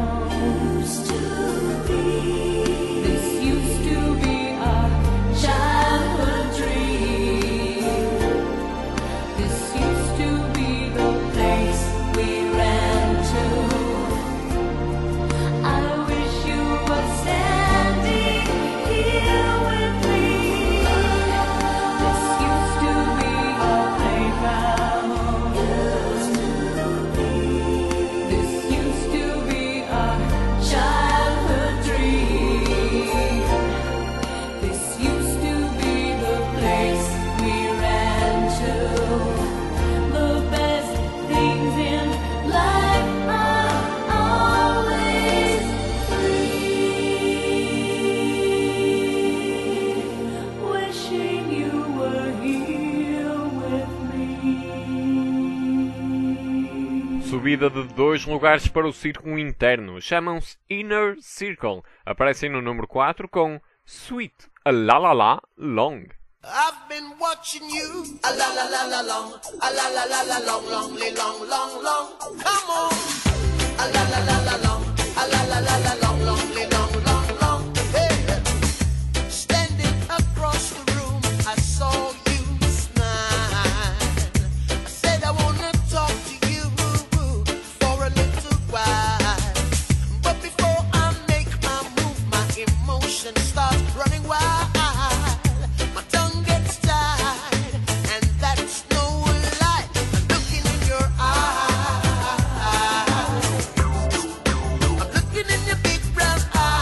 This used to be our childhood dream. This used to be the place we ran to. I wish you were standing here with me. This used to be our playground. This used to be our childhood dream. This used to be the place we ran to. The best things in life are always free. Wishing you were here with me. Subida de 2 lugares para o círculo interno. Chamam-se Inner Circle. Aparecem no número 4 com Sweet a La La La Long. I've been watching you, a la la la la long, a la la la la long, long, long, long, long. Come on, a la la la la long, a la la la la long, long, long, long, long. Hey, standing across the room, I saw you smile. I said I wanna talk to you for a little while, but before I make my move, my emotions start running wild. My tongue gets tied, and that's no lie. I'm looking in your eyes. I'm looking in your big brown eyes.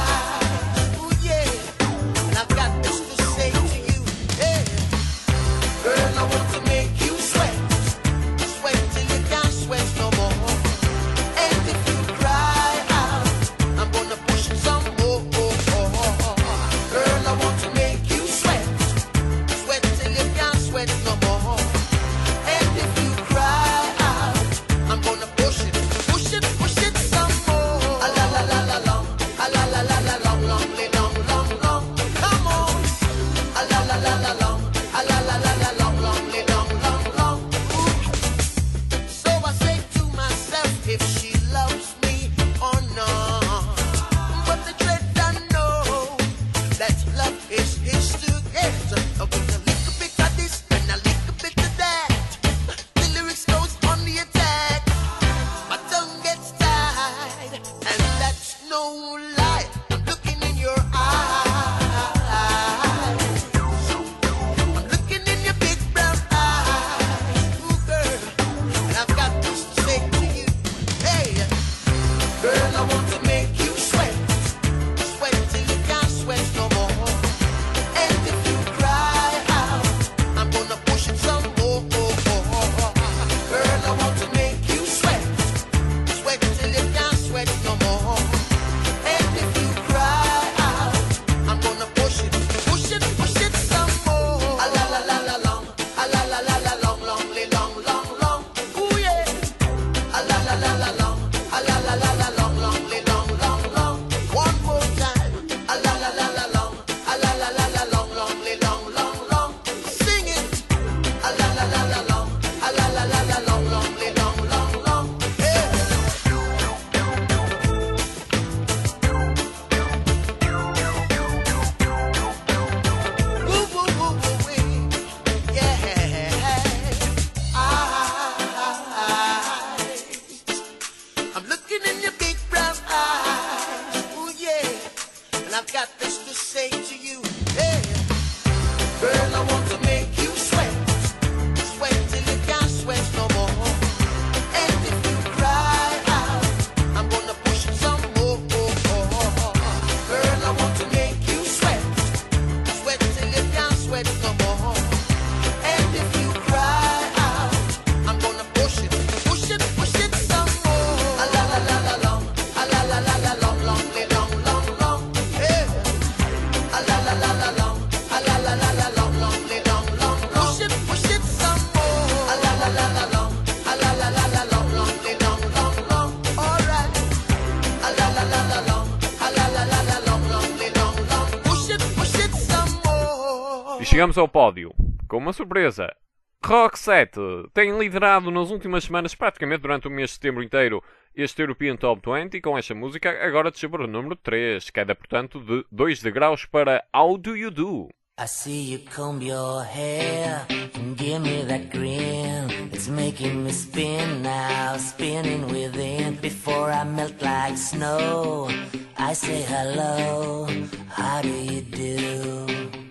chegamos ao pódio com uma surpresa. Roxette tem liderado nas últimas semanas, praticamente durante o mês de setembro inteiro, este European Top 20 com esta música. Agora desceu para o número 3, queda portanto de 2 degraus para How Do You Do. I see you comb your hair and give me that grin. It's making me spin now, spinning within. Before I melt like snow, I say hello, how do you do?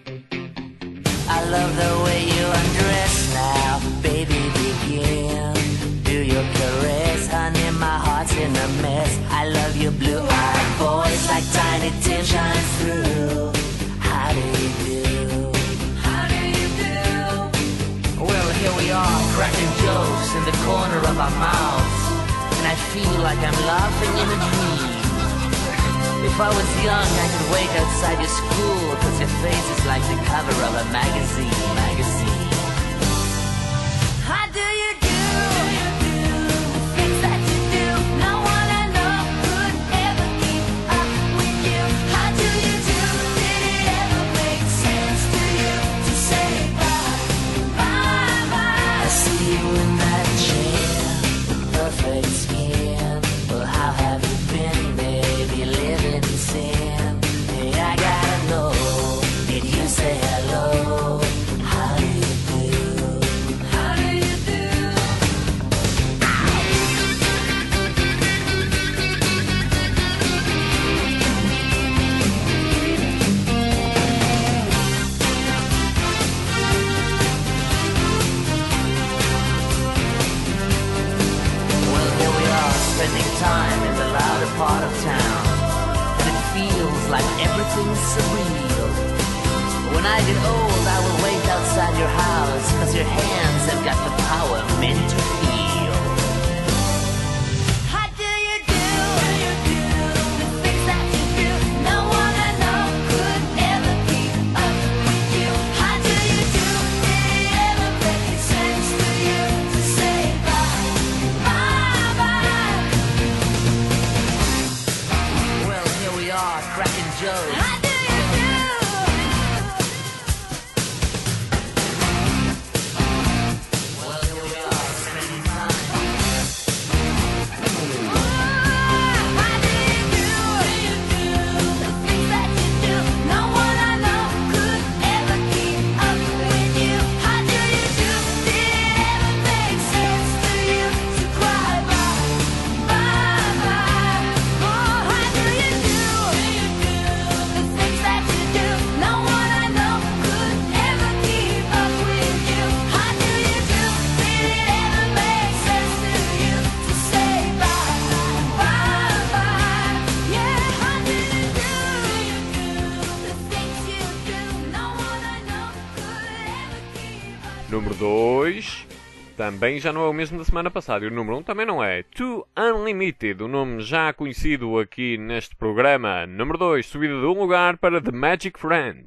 I love the way you undress now, baby begin. Do your caress, honey, my heart's in a mess. I love your blue-eyed voice like Tiny Tim shines through. How do you do? How do you do? Well, here we are, cracking jokes in the corner of our mouths, and I feel like I'm laughing in a dream. If I was young, I could wait outside your school, 'cause your face is like the cover of a magazine. How do you do? The things that you do, no one I know could ever keep up with you. How do you do? Did it ever make sense to you to say bye, bye, bye? I see you in that chair, perfect skin. Well, how have you been, baby? Living in sin. Hey, I gotta know, did you say hello? How do you do? How do you do? Well, here we are, spending time in the louder part of town, and it feels like everything's surreal. When I get old, I will wait outside your house, 'cause your hands have got the power meant to feel. How do you do? The things that you do, no one I know could ever keep up with you. How do you do? Did it ever make sense to you to say bye, bye, bye? Well, here we are, cracking jokes. How do you do? Well, here we are, spending time. How do you do? The things that you do, no one I know could ever keep up with you. How do you do? Did it ever make sense to you to cry bye, bye, bye? Oh, how do you do? The things that you do, no one I know could ever keep up with you. How do you do? Did it ever make sense to you to say bye, bye, bye? Yeah, how do you do? The things you do, no one I know could ever keep up. Número 2, também já não é o mesmo da semana passada. E o número 1 também não é. Too Unlimited, o nome já conhecido aqui neste programa. Número 2, subida de um lugar para The Magic Friend.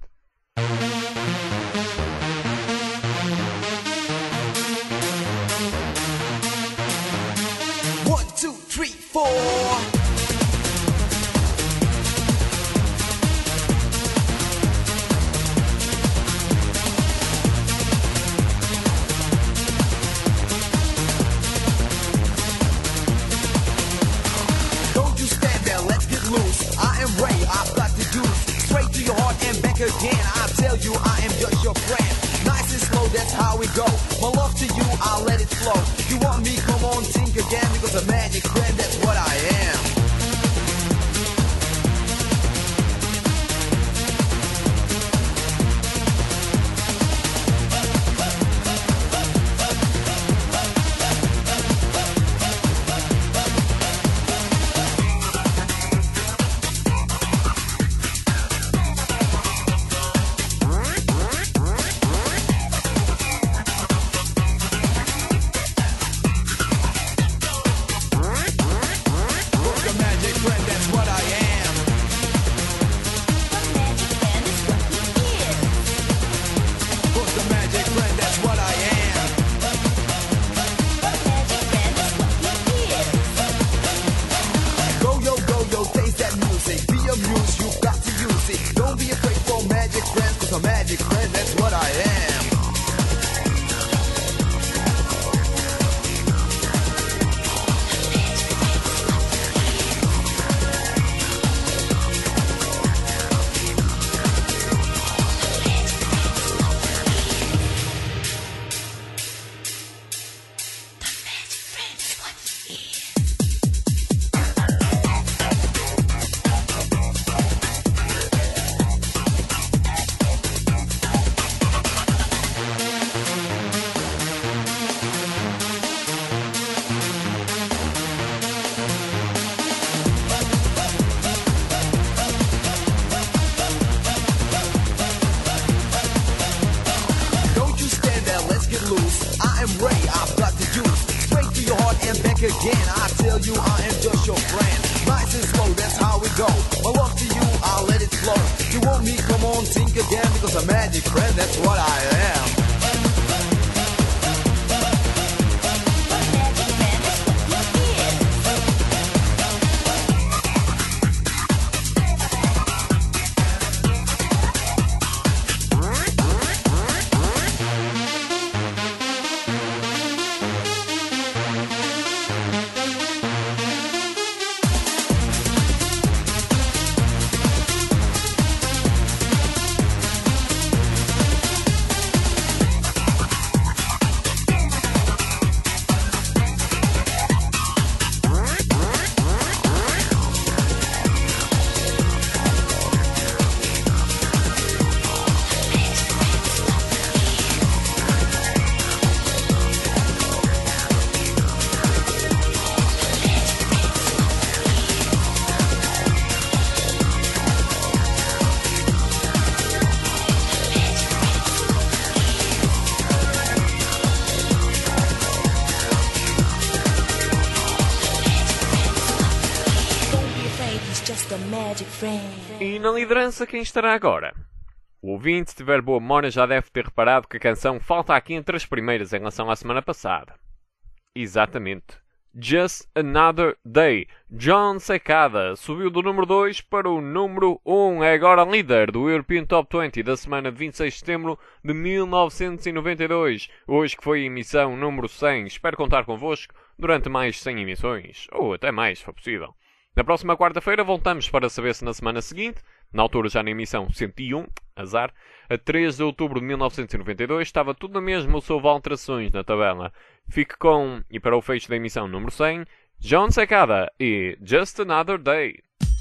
1, 2, 3, 4. Don't you stand there, let's get loose. I am Ray, I've got the juice. Straight to your heart and back again. I tell you, I am just your friend. Nice and slow, that's how we go. My love to you, I'll let it flow. You want me, come on, think again. Because a magic friend, that's what I am. spray I've got to use. Straight to your heart and back again. I tell you I am just your friend. Nice and slow, that's how we go. My love to you, I'll let it flow. You want me, come on, think again. Because a magic friend, that's what I am. E na liderança quem estará agora? O ouvinte, se tiver boa memória, já deve ter reparado que a canção falta aqui entre as primeiras em relação à semana passada. Exatamente. Just Another Day. John Cicada subiu do número 2 para o número 1. É agora líder do European Top 20 da semana de 26 de setembro de 1992. Hoje que foi a emissão número 100. Espero contar convosco durante mais 100 emissões. Ou até mais, se for possível. Na próxima quarta-feira voltamos para saber se na semana seguinte, na altura já na emissão 101, azar, a 3 de outubro de 1992, estava tudo na mesma ou se houve alterações na tabela. Fique com, e para o fecho da emissão número 100, John Cicada e Just Another Day.